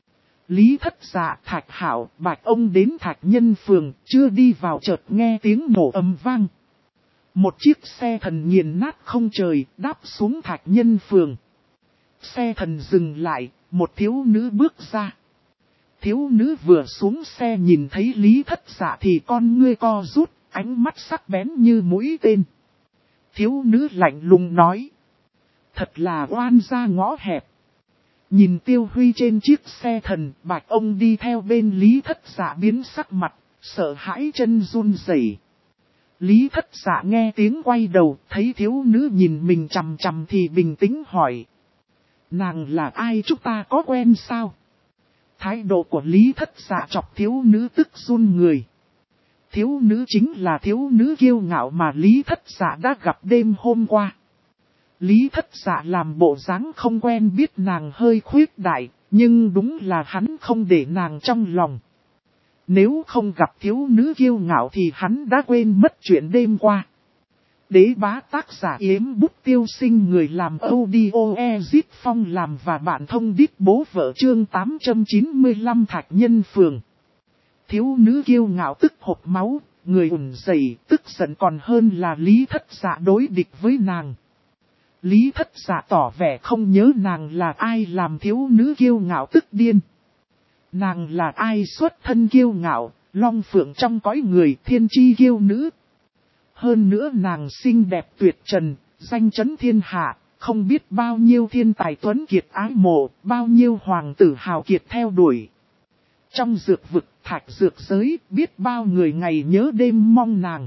Lý Thất Dạ, Thạch Hạo, Bạch ông đến Thạch Nhân Phường, chưa đi vào chợt nghe tiếng nổ ầm vang. Một chiếc xe thần nghiền nát không trời, đáp xuống Thạch Nhân Phường. Xe thần dừng lại, một thiếu nữ bước ra. Thiếu nữ vừa xuống xe nhìn thấy Lý Thất Dạ thì con ngươi co rút, ánh mắt sắc bén như mũi tên. Thiếu nữ lạnh lùng nói, thật là oan gia ngõ hẹp. Nhìn Tiêu Huy trên chiếc xe thần, Bạch ông đi theo bên Lý Thất Dạ biến sắc mặt, sợ hãi chân run rẩy. Lý Thất Dạ nghe tiếng quay đầu, thấy thiếu nữ nhìn mình chằm chằm thì bình tĩnh hỏi. Nàng là ai, chúng ta có quen sao? Thái độ của Lý Thất Dạ chọc thiếu nữ tức run người. Thiếu nữ chính là thiếu nữ kiêu ngạo mà Lý Thất Dạ đã gặp đêm hôm qua. Lý Thất Dạ làm bộ dáng không quen biết nàng hơi khuyết đại, nhưng đúng là hắn không để nàng trong lòng. Nếu không gặp thiếu nữ kiêu ngạo thì hắn đã quên mất chuyện đêm qua. Đế bá tác giả Yếm Bút Tiêu Sinh, người làm audio Ezit Phong làm và bạn thông đít bố vợ chương 895 Thạch Nhân Phường. Thiếu nữ kiêu ngạo tức hộc máu, người ủn dậy tức giận còn hơn là Lý Thất Dạ đối địch với nàng. Lý Thất Dạ tỏ vẻ không nhớ nàng là ai làm thiếu nữ kiêu ngạo tức điên. Nàng là ai xuất thân kiêu ngạo, long phượng trong cõi người, thiên chi kiêu nữ. Hơn nữa nàng xinh đẹp tuyệt trần, danh chấn thiên hạ, không biết bao nhiêu thiên tài tuấn kiệt ái mộ, bao nhiêu hoàng tử hào kiệt theo đuổi. Trong dược vực, thạch dược giới, biết bao người ngày nhớ đêm mong nàng.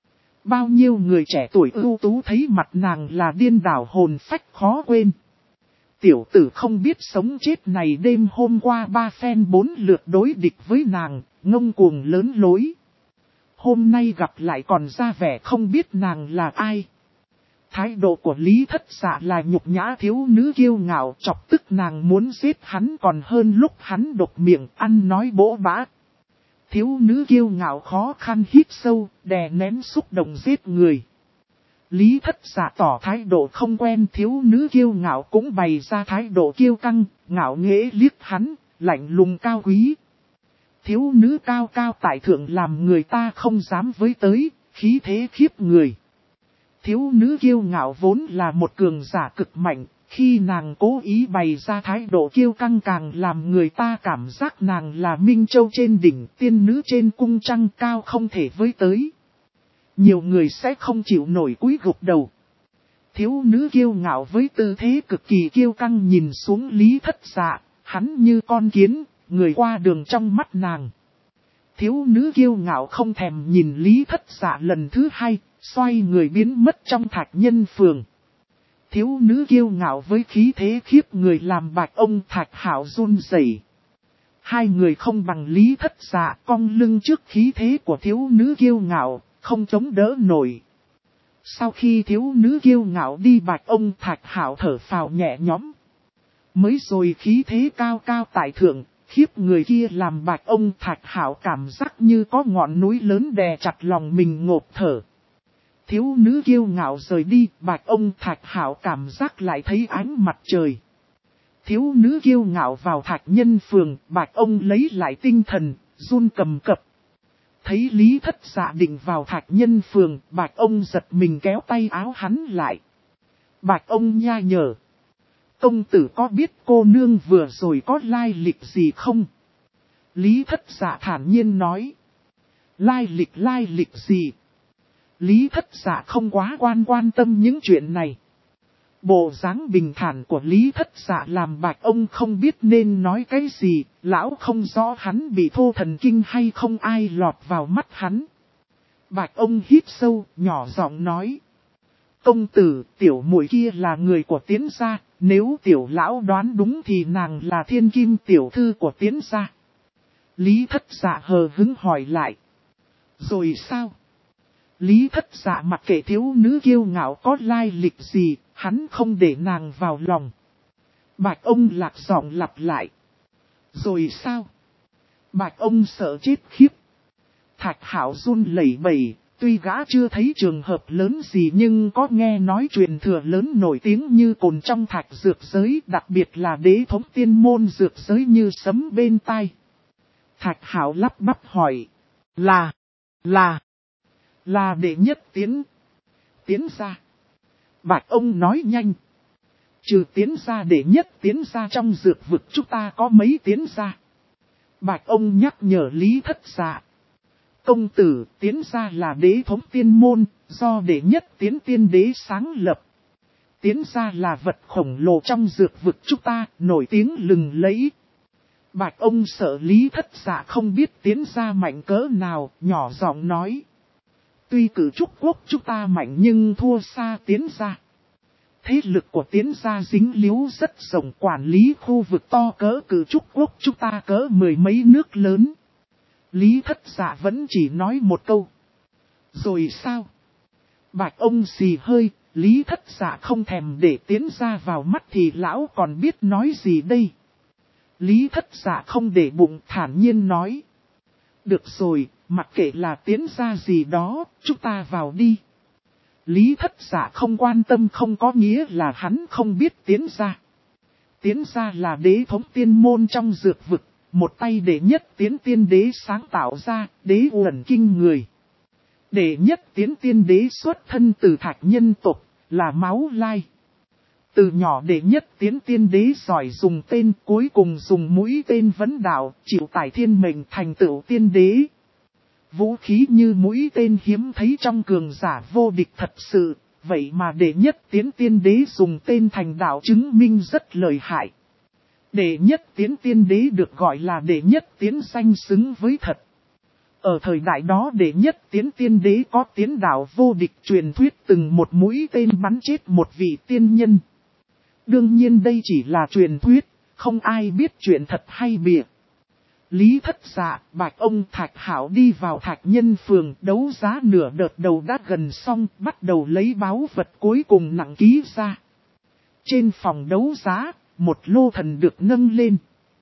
Bao nhiêu người trẻ tuổi ưu tú thấy mặt nàng là điên đảo hồn phách khó quên. Tiểu tử không biết sống chết này đêm hôm qua 3 phen 4 lượt đối địch với nàng, ngông cuồng lớn lối. Hôm nay gặp lại còn ra vẻ không biết nàng là ai. Thái độ của Lý Thất Dạ là nhục nhã thiếu nữ kiêu ngạo, chọc tức nàng muốn giết hắn còn hơn lúc hắn độc miệng ăn nói bỗ bã. Thiếu nữ kiêu ngạo khó khăn hít sâu, đè nén xúc động giết người. Lý Thất Dạ tỏ thái độ không quen, thiếu nữ kiêu ngạo cũng bày ra thái độ kiêu căng, ngạo nghễ liếc hắn, lạnh lùng cao quý. Thiếu nữ cao cao tại thượng làm người ta không dám với tới, khí thế khiếp người. Thiếu nữ kiêu ngạo vốn là một cường giả cực mạnh, khi nàng cố ý bày ra thái độ kiêu căng càng làm người ta cảm giác nàng là Minh Châu trên đỉnh, tiên nữ trên cung trăng cao không thể với tới. Nhiều người sẽ không chịu nổi cúi gục đầu. Thiếu nữ kiêu ngạo với tư thế cực kỳ kiêu căng nhìn xuống Lý Thất Dạ, hắn như con kiến, người qua đường trong mắt nàng. Thiếu nữ kiêu ngạo không thèm nhìn Lý Thất Dạ lần thứ hai, xoay người biến mất trong Thạch Nhân Phường. Thiếu nữ kiêu ngạo với khí thế khiếp người làm bạch ông Thạch Hạo run rẩy. Hai người không bằng Lý Thất Dạ, cong lưng trước khí thế của thiếu nữ kiêu ngạo, không chống đỡ nổi. Sau khi thiếu nữ kiêu ngạo đi, bạch ông Thạch Hạo thở phào nhẹ nhõm. Mới rồi khí thế cao cao tại thượng, khiếp người kia làm bạch ông Thạch Hạo cảm giác như có ngọn núi lớn đè chặt lòng mình ngộp thở. Thiếu nữ kiêu ngạo rời đi, bạch ông Thạch Hạo cảm giác lại thấy ánh mặt trời. Thiếu nữ kiêu ngạo vào Thạch Nhân Phường, bạch ông lấy lại tinh thần, run cầm cập. Thấy Lý Thất Dạ định vào Thạch Nhân Phường, bạch ông giật mình kéo tay áo hắn lại. Bạch ông nha nhở. Công tử có biết cô nương vừa rồi có lai lịch gì không? Lý Thất Dạ thản nhiên nói. Lai lịch gì? Lý Thất Dạ không quá quan tâm những chuyện này. Bộ dáng bình thản của Lý Thất Dạ làm bạch ông không biết nên nói cái gì, lão không rõ hắn bị thô thần kinh hay không ai lọt vào mắt hắn. Bạch ông hít sâu, nhỏ giọng nói. Công tử, tiểu muội kia là người của Tiến gia, nếu tiểu lão đoán đúng thì nàng là thiên kim tiểu thư của Tiến gia. Lý Thất Dạ hờ hứng hỏi lại. Rồi sao? Lý Thất Dạ mặc kệ thiếu nữ kiêu ngạo có lai lịch gì, hắn không để nàng vào lòng. Bạch ông lạc giọng lặp lại. Rồi sao? Bạch ông sợ chết khiếp. Thạch Hạo run lẩy bẩy, tuy gã chưa thấy trường hợp lớn gì nhưng có nghe nói truyền thừa lớn nổi tiếng như cồn trong thạch dược giới, đặc biệt là đế thống tiên môn dược giới như sấm bên tai. Thạch Hạo lắp bắp hỏi. Là đệ nhất Tiến gia. Bạch ông nói nhanh. Trừ Tiến gia đệ nhất Tiến gia trong dược vực chúng ta có mấy Tiến gia? Bạch ông nhắc nhở Lý Thất Dạ. Công tử, Tiến gia là đế thống tiên môn, do đệ nhất Tiến tiên đế sáng lập. Tiến gia là vật khổng lồ trong dược vực chúng ta, nổi tiếng lừng lẫy. Bạch ông sợ Lý Thất Dạ không biết Tiến gia mạnh cỡ nào, nhỏ giọng nói. Tuy cử trúc quốc chúng ta mạnh nhưng thua xa Tiến gia. Thế lực của Tiến gia dính líu rất rộng, quản lý khu vực to cỡ cử trúc quốc chúng ta cỡ mười mấy nước lớn. Lý Thất Dạ vẫn chỉ nói một câu. Rồi sao? Bạch ông xì hơi, Lý Thất Dạ không thèm để Tiến gia vào mắt thì lão còn biết nói gì đây? Lý Thất Dạ không để bụng thản nhiên nói. Được rồi, mặc kệ là Tiến gia gì đó, chúng ta vào đi. Lý Thất Dạ không quan tâm không có nghĩa là hắn không biết tiến gia. Tiến gia là đế thống tiên môn trong dược vực, một tay đệ nhất tiến tiên đế sáng tạo ra, đế uẩn kinh người. Đệ nhất tiến tiên đế xuất thân từ thạch nhân tộc, là máu lai. Từ nhỏ đệ nhất tiến tiên đế giỏi dùng tên, cuối cùng dùng mũi tên vấn đạo, chịu tải thiên mệnh thành tựu tiên đế. Vũ khí như mũi tên hiếm thấy trong cường giả vô địch thật sự, vậy mà đệ nhất tiến tiên đế dùng tên thành đạo chứng minh rất lợi hại. Đệ nhất tiến tiên đế được gọi là đệ nhất tiến danh xứng với thật. Ở thời đại đó đệ nhất tiến tiên đế có tiến đạo vô địch truyền thuyết từng một mũi tên bắn chết một vị tiên nhân. Đương nhiên đây chỉ là truyền thuyết, không ai biết chuyện thật hay bịa. Lý Thất Dạ, Bạch ông Thạch Hảo đi vào Thạch Nhân Phường đấu giá nửa đợt đầu đã gần xong, bắt đầu lấy báu vật cuối cùng nặng ký ra. Trên phòng đấu giá, một lô thần được nâng lên.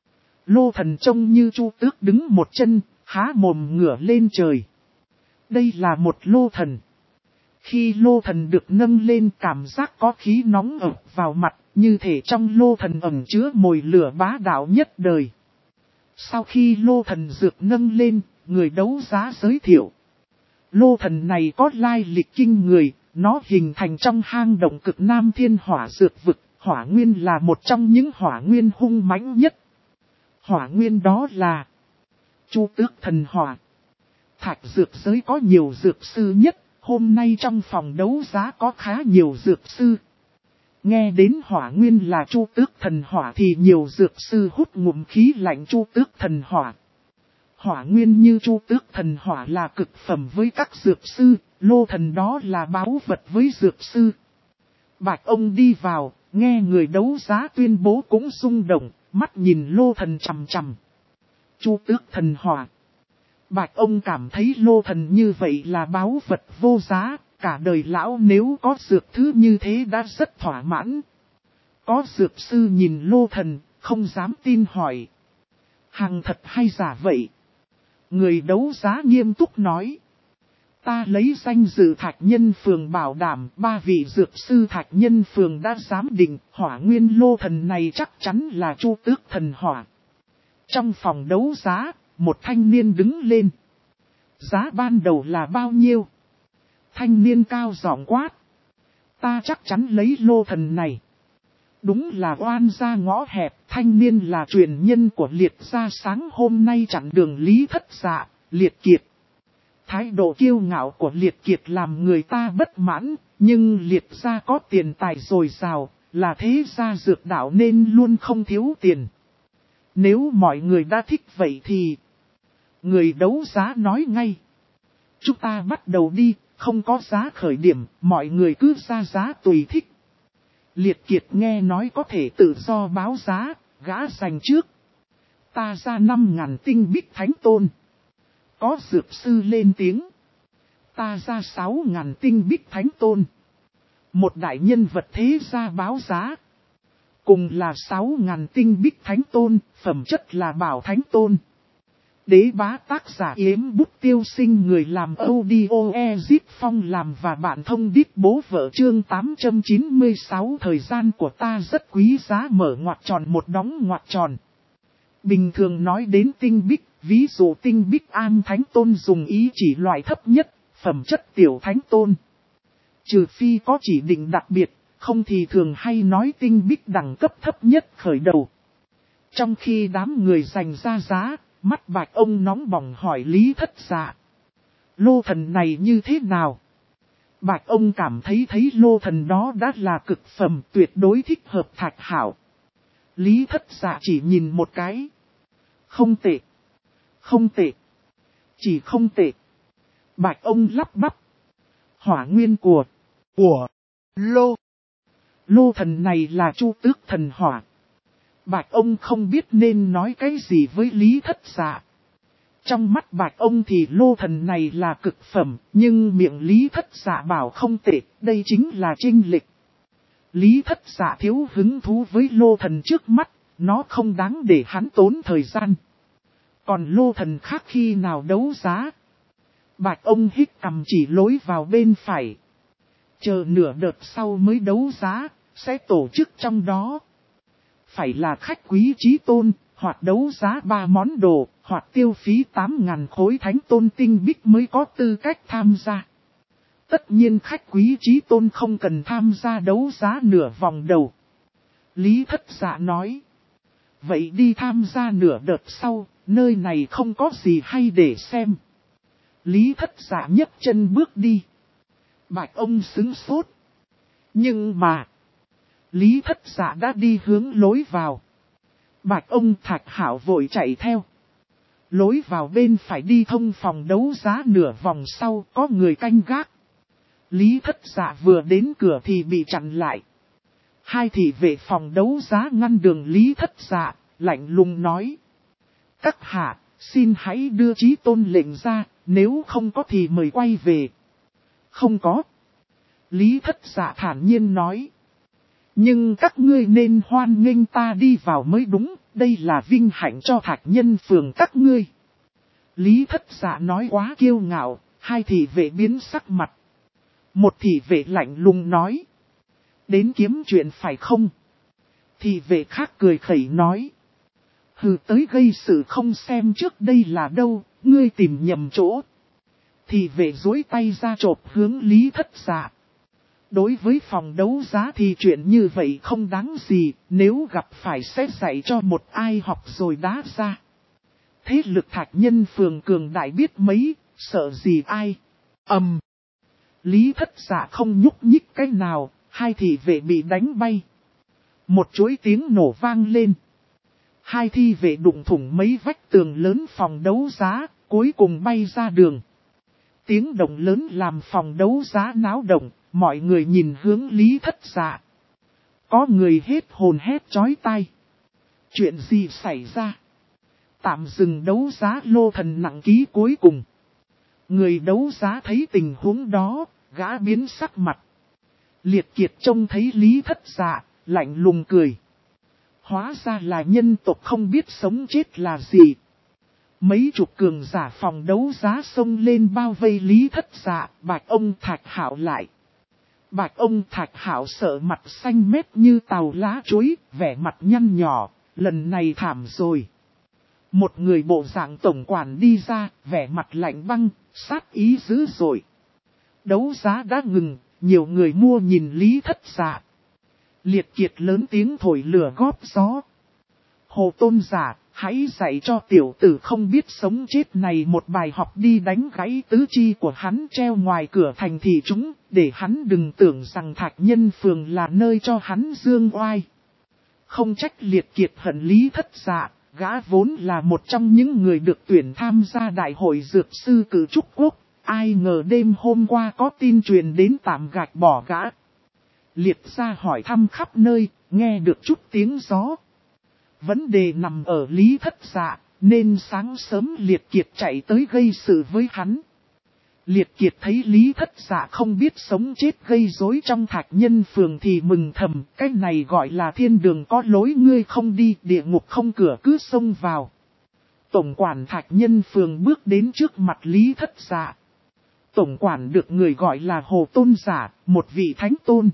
Lô thần trông như Chu Tước đứng một chân, há mồm ngửa lên trời. Đây là một lô thần. Khi lô thần được nâng lên cảm giác có khí nóng ập vào mặt, như thể trong lô thần ẩn chứa mồi lửa bá đạo nhất đời. Sau khi lô thần dược nâng lên, người đấu giá giới thiệu. Lô thần này có lai lịch kinh người, nó hình thành trong hang động cực nam thiên hỏa dược vực, hỏa nguyên là một trong những hỏa nguyên hung mãnh nhất. Hỏa nguyên đó là Chu Tước thần hỏa. Thạch dược giới có nhiều dược sư nhất, hôm nay trong phòng đấu giá có khá nhiều dược sư. Nghe đến hỏa nguyên là Chu Tước thần hỏa thì nhiều dược sư hút ngụm khí lạnh Chu Tước thần hỏa. Hỏa nguyên như Chu Tước thần hỏa là cực phẩm với các dược sư, lô thần đó là báu vật với dược sư. Bạch ông đi vào, nghe người đấu giá tuyên bố cũng rung động, mắt nhìn lô thần chằm chằm. Chu Tước thần hỏa. Bạch ông cảm thấy lô thần như vậy là báu vật vô giá, cả đời lão nếu có dược thứ như thế đã rất thỏa mãn. Có dược sư nhìn lô thần, không dám tin hỏi. Hàng thật hay giả vậy? Người đấu giá nghiêm túc nói. Ta lấy danh dự Thạch Nhân Phường bảo đảm 3 vị dược sư Thạch Nhân Phường đã giám định hỏa nguyên lô thần này chắc chắn là Chu Tước thần hỏa. Trong phòng đấu giá, một thanh niên đứng lên. Giá ban đầu là bao nhiêu? Thanh niên cao giọng quát. Ta chắc chắn lấy lô thần này. Đúng là oan gia ngõ hẹp, thanh niên là truyền nhân của Liệt gia sáng hôm nay chặn đường Lý Thất Dạ, Liệt Kiệt. Thái độ kiêu ngạo của Liệt Kiệt làm người ta bất mãn, nhưng Liệt gia có tiền tài dồi dào, là thế gia dược đạo nên luôn không thiếu tiền. Nếu mọi người đã thích vậy thì... Người đấu giá nói ngay. Chúng ta bắt đầu đi, không có giá khởi điểm, mọi người cứ ra giá tùy thích. Liệt Kiệt nghe nói có thể tự do báo giá, gã giành trước. Ta ra 5.000 tinh bích thánh tôn. Có dược sư lên tiếng. Ta ra 6.000 tinh bích thánh tôn. Một đại nhân vật thế gia báo giá. Cùng là 6.000 tinh bích thánh tôn, phẩm chất là bảo thánh tôn. Đế bá tác giả Yếm Bút Tiêu Sinh, người làm audio Ezip Phong làm và bạn thông điệp bố vợ chương 896. Thời gian của ta rất quý giá, mở ngoặc tròn một đóng ngoặc tròn. Bình thường nói đến tinh bích, ví dụ tinh bích an thánh tôn dùng ý chỉ loại thấp nhất, phẩm chất tiểu thánh tôn. Trừ phi có chỉ định đặc biệt, không thì thường hay nói tinh bích đẳng cấp thấp nhất khởi đầu. Trong khi đám người giành ra giá, mắt Bạch ông nóng bỏng hỏi Lý Thất Dạ. Lô thần này như thế nào? Bạch ông cảm thấy lô thần đó đã là cực phẩm, tuyệt đối thích hợp Thạch Hảo. Lý Thất Dạ chỉ nhìn một cái. Không tệ. Không tệ. Chỉ không tệ. Bạch ông lắp bắp. Hỏa nguyên của lô thần này là Chu Tước thần hỏa. Bạch ông không biết nên nói cái gì với Lý Thất Dạ. Trong mắt Bạch ông thì lô thần này là cực phẩm, nhưng miệng Lý Thất Dạ bảo không tệ, đây chính là chênh lệch. Lý Thất Dạ thiếu hứng thú với lô thần trước mắt, nó không đáng để hắn tốn thời gian. Còn lô thần khác khi nào đấu giá? Bạch ông hít cằm chỉ lối vào bên phải. Chờ nửa đợt sau mới đấu giá, sẽ tổ chức trong đó. Phải là khách quý chí tôn, hoặc đấu giá 3 món đồ, hoặc tiêu phí 8.000 khối thánh tôn tinh bích mới có tư cách tham gia. Tất nhiên khách quý chí tôn không cần tham gia đấu giá nửa vòng đầu. Lý Thất Dạ nói. Vậy đi tham gia nửa đợt sau, nơi này không có gì hay để xem. Lý Thất Dạ nhấc chân bước đi. Bạch ông sững sốt. Nhưng mà, Lý Thất Dạ đã đi hướng lối vào. Bạch ông Thạch Hảo vội chạy theo. Lối vào bên phải đi thông phòng đấu giá nửa vòng sau có người canh gác. Lý Thất Dạ vừa đến cửa thì bị chặn lại. Hai thị vệ phòng đấu giá ngăn đường Lý Thất Dạ, lạnh lùng nói. Các hạ, xin hãy đưa chí tôn lệnh ra, nếu không có thì mời quay về. Không có. Lý Thất Dạ thản nhiên nói. Nhưng các ngươi nên hoan nghênh ta đi vào mới đúng, đây là vinh hạnh cho Thạch Nhân Phường các ngươi. Lý Thất Dạ nói quá kiêu ngạo, hai thị vệ biến sắc mặt. Một thị vệ lạnh lùng nói. Đến kiếm chuyện phải không? Thị vệ khác cười khẩy nói. Hừ, tới gây sự không xem trước đây là đâu, ngươi tìm nhầm chỗ. Thị vệ duỗi tay ra chộp hướng Lý Thất Dạ. Đối với phòng đấu giá thì chuyện như vậy không đáng gì, nếu gặp phải sẽ dạy cho một ai học rồi đá ra. Thế lực Thạch Nhân Phường cường đại biết mấy, sợ gì ai. Lý Thất Dạ không nhúc nhích cái nào, hai thị vệ bị đánh bay. Một chuỗi tiếng nổ vang lên. Hai thị vệ đụng thủng mấy vách tường lớn phòng đấu giá, cuối cùng bay ra đường. Tiếng động lớn làm phòng đấu giá náo động, mọi người nhìn hướng Lý Thất Dạ. Có người hết hồn hét chói tai. Chuyện gì xảy ra? Tạm dừng đấu giá lô thần nặng ký cuối cùng. Người đấu giá thấy tình huống đó, gã biến sắc mặt. Liệt Kiệt trông thấy Lý Thất Dạ, lạnh lùng cười. Hóa ra là nhân tộc không biết sống chết là gì. Mấy chục cường giả phòng đấu giá xông lên bao vây Lý Thất Dạ, Bạch ông Thạch Hảo lại. Bạch ông Thạch Hảo sợ mặt xanh mét như tàu lá chuối, vẻ mặt nhăn nhỏ, lần này thảm rồi. Một người bộ dạng tổng quản đi ra, vẻ mặt lạnh băng, sát ý dữ dội. Đấu giá đã ngừng, nhiều người mua nhìn Lý Thất Dạ. Liệt Kiệt lớn tiếng thổi lửa góp gió. Hồ Tôn giả, hãy dạy cho tiểu tử không biết sống chết này một bài học đi, đánh gãy tứ chi của hắn treo ngoài cửa thành thị chúng, để hắn đừng tưởng rằng Thạch Nhân Phường là nơi cho hắn dương oai. Không trách Liệt Kiệt hận Lý Thất Dạ, gã vốn là một trong những người được tuyển tham gia đại hội dược sư cử trúc quốc, ai ngờ đêm hôm qua có tin truyền đến tạm gạch bỏ gã. Liệt ra hỏi thăm khắp nơi, nghe được chút tiếng gió. Vấn đề nằm ở Lý Thất Dạ, nên sáng sớm Liệt Kiệt chạy tới gây sự với hắn. Liệt Kiệt thấy Lý Thất Dạ không biết sống chết gây rối trong Thạch Nhân Phường thì mừng thầm, cái này gọi là thiên đường có lối ngươi không đi, địa ngục không cửa cứ xông vào. Tổng quản Thạch Nhân Phường bước đến trước mặt Lý Thất Dạ. Tổng quản được người gọi là Hồ Tôn giả, một vị thánh tôn.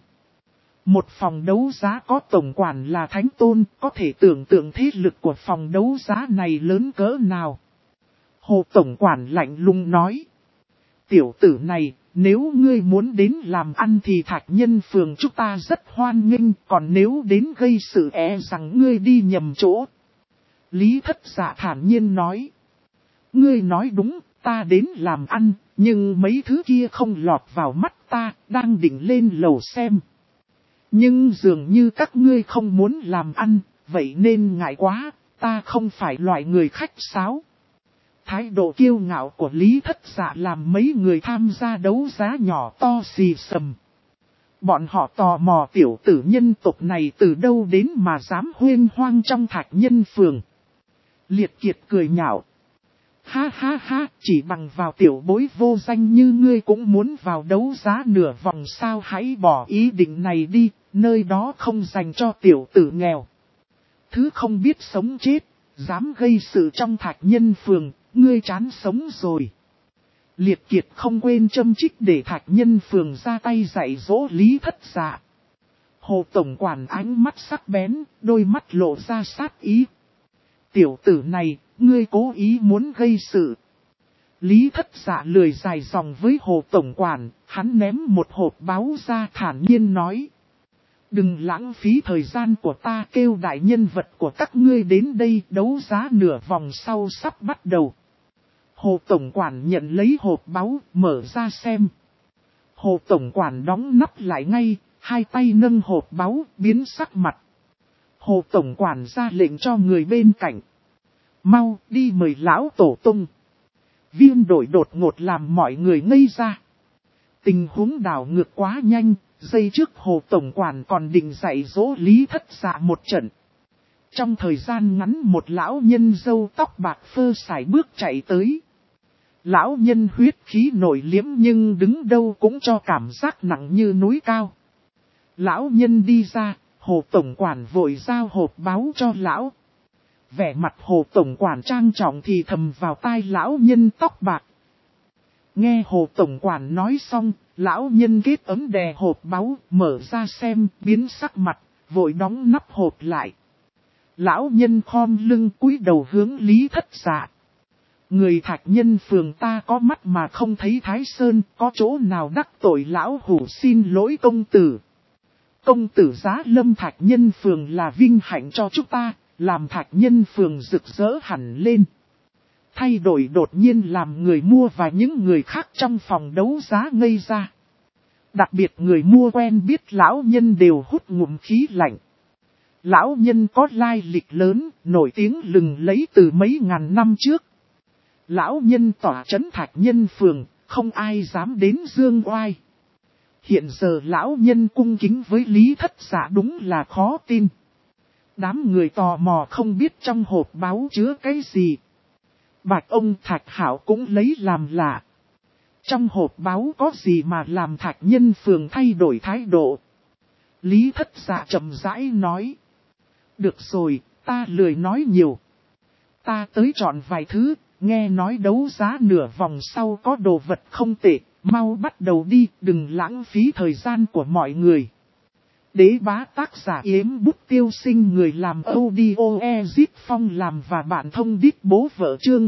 Một phòng đấu giá có tổng quản là thánh tôn, có thể tưởng tượng thế lực của phòng đấu giá này lớn cỡ nào. Hồ tổng quản lạnh lùng nói. Tiểu tử này, nếu ngươi muốn đến làm ăn thì Thạch Nhân Phường chúng ta rất hoan nghênh, còn nếu đến gây sự rằng ngươi đi nhầm chỗ. Lý Thất Dạ thản nhiên nói. Ngươi nói đúng, ta đến làm ăn, nhưng mấy thứ kia không lọt vào mắt ta, đang định lên lầu xem. Nhưng dường như các ngươi không muốn làm ăn, vậy nên ngại quá, ta không phải loại người khách sáo. Thái độ kiêu ngạo của Lý Thất Dạ làm mấy người tham gia đấu giá nhỏ to xì xầm. Bọn họ tò mò tiểu tử nhân tộc này từ đâu đến mà dám huyên hoang trong Thạch Nhân Phường. Liệt Kiệt cười nhạo. Ha ha ha, chỉ bằng vào tiểu bối vô danh như ngươi cũng muốn vào đấu giá nửa vòng sao, hãy bỏ ý định này đi, nơi đó không dành cho tiểu tử nghèo. Thứ không biết sống chết, dám gây sự trong Thạch Nhân Phường, ngươi chán sống rồi. Liệt Kiệt không quên châm chích để Thạch Nhân Phường ra tay dạy dỗ Lý Thất Dạ. Hồ tổng quản ánh mắt sắc bén, đôi mắt lộ ra sát ý. Tiểu tử này, ngươi cố ý muốn gây sự. Lý Thất Dạ lười dài dòng với Hồ tổng quản, hắn ném một hộp báo ra thản nhiên nói. Đừng lãng phí thời gian của ta, kêu đại nhân vật của các ngươi đến đây, đấu giá nửa vòng sau sắp bắt đầu. Hồ tổng quản nhận lấy hộp báu, mở ra xem. Hồ tổng quản đóng nắp lại ngay, hai tay nâng hộp báu, biến sắc mặt. Hồ tổng quản ra lệnh cho người bên cạnh. Mau đi mời lão tổ tung. Viên đổi đột ngột làm mọi người ngây ra. Tình huống đảo ngược quá nhanh, giây trước Hồ tổng quản còn định dạy dỗ Lý Thất Dạ một trận. Trong thời gian ngắn một lão nhân râu tóc bạc phơ sải bước chạy tới. Lão nhân huyết khí nổi liếm nhưng đứng đâu cũng cho cảm giác nặng như núi cao. Lão nhân đi ra, Hồ tổng quản vội giao hộp báo cho lão. Vẻ mặt Hồ tổng quản trang trọng thì thầm vào tai lão nhân tóc bạc. Nghe Hồ tổng quản nói xong, lão nhân kết ấm đè hộp báu, mở ra xem, biến sắc mặt, vội đóng nắp hộp lại. Lão nhân khom lưng cúi đầu hướng Lý Thất Dạ. Người Thạch Nhân Phường ta có mắt mà không thấy Thái Sơn, có chỗ nào đắc tội lão hủ xin lỗi công tử. Công tử giá lâm Thạch Nhân Phường là vinh hạnh cho chúng ta, làm Thạch Nhân Phường rực rỡ hẳn lên. Thay đổi đột nhiên làm người mua và những người khác trong phòng đấu giá ngây ra. Đặc biệt người mua quen biết lão nhân đều hút ngụm khí lạnh. Lão nhân có lai lịch lớn, nổi tiếng lừng lẫy từ mấy ngàn năm trước. Lão nhân tỏa trấn Thạch Nhân Phường, không ai dám đến dương oai. Hiện giờ lão nhân cung kính với Lý Thất Dạ đúng là khó tin. Đám người tò mò không biết trong hộp báo chứa cái gì. Bạch ông Thạch Hảo cũng lấy làm lạ. Trong hộp báo có gì mà làm Thạch Nhân Phường thay đổi thái độ. Lý Thất Dạ chậm rãi nói. Được rồi, ta lười nói nhiều. Ta tới chọn vài thứ, nghe nói đấu giá nửa vòng sau có đồ vật không tệ, mau bắt đầu đi, đừng lãng phí thời gian của mọi người. Đế bá tác giả Yếm Bút Tiêu Sinh, người làm audio Ezit Phong làm và bạn thông đít bố vợ chương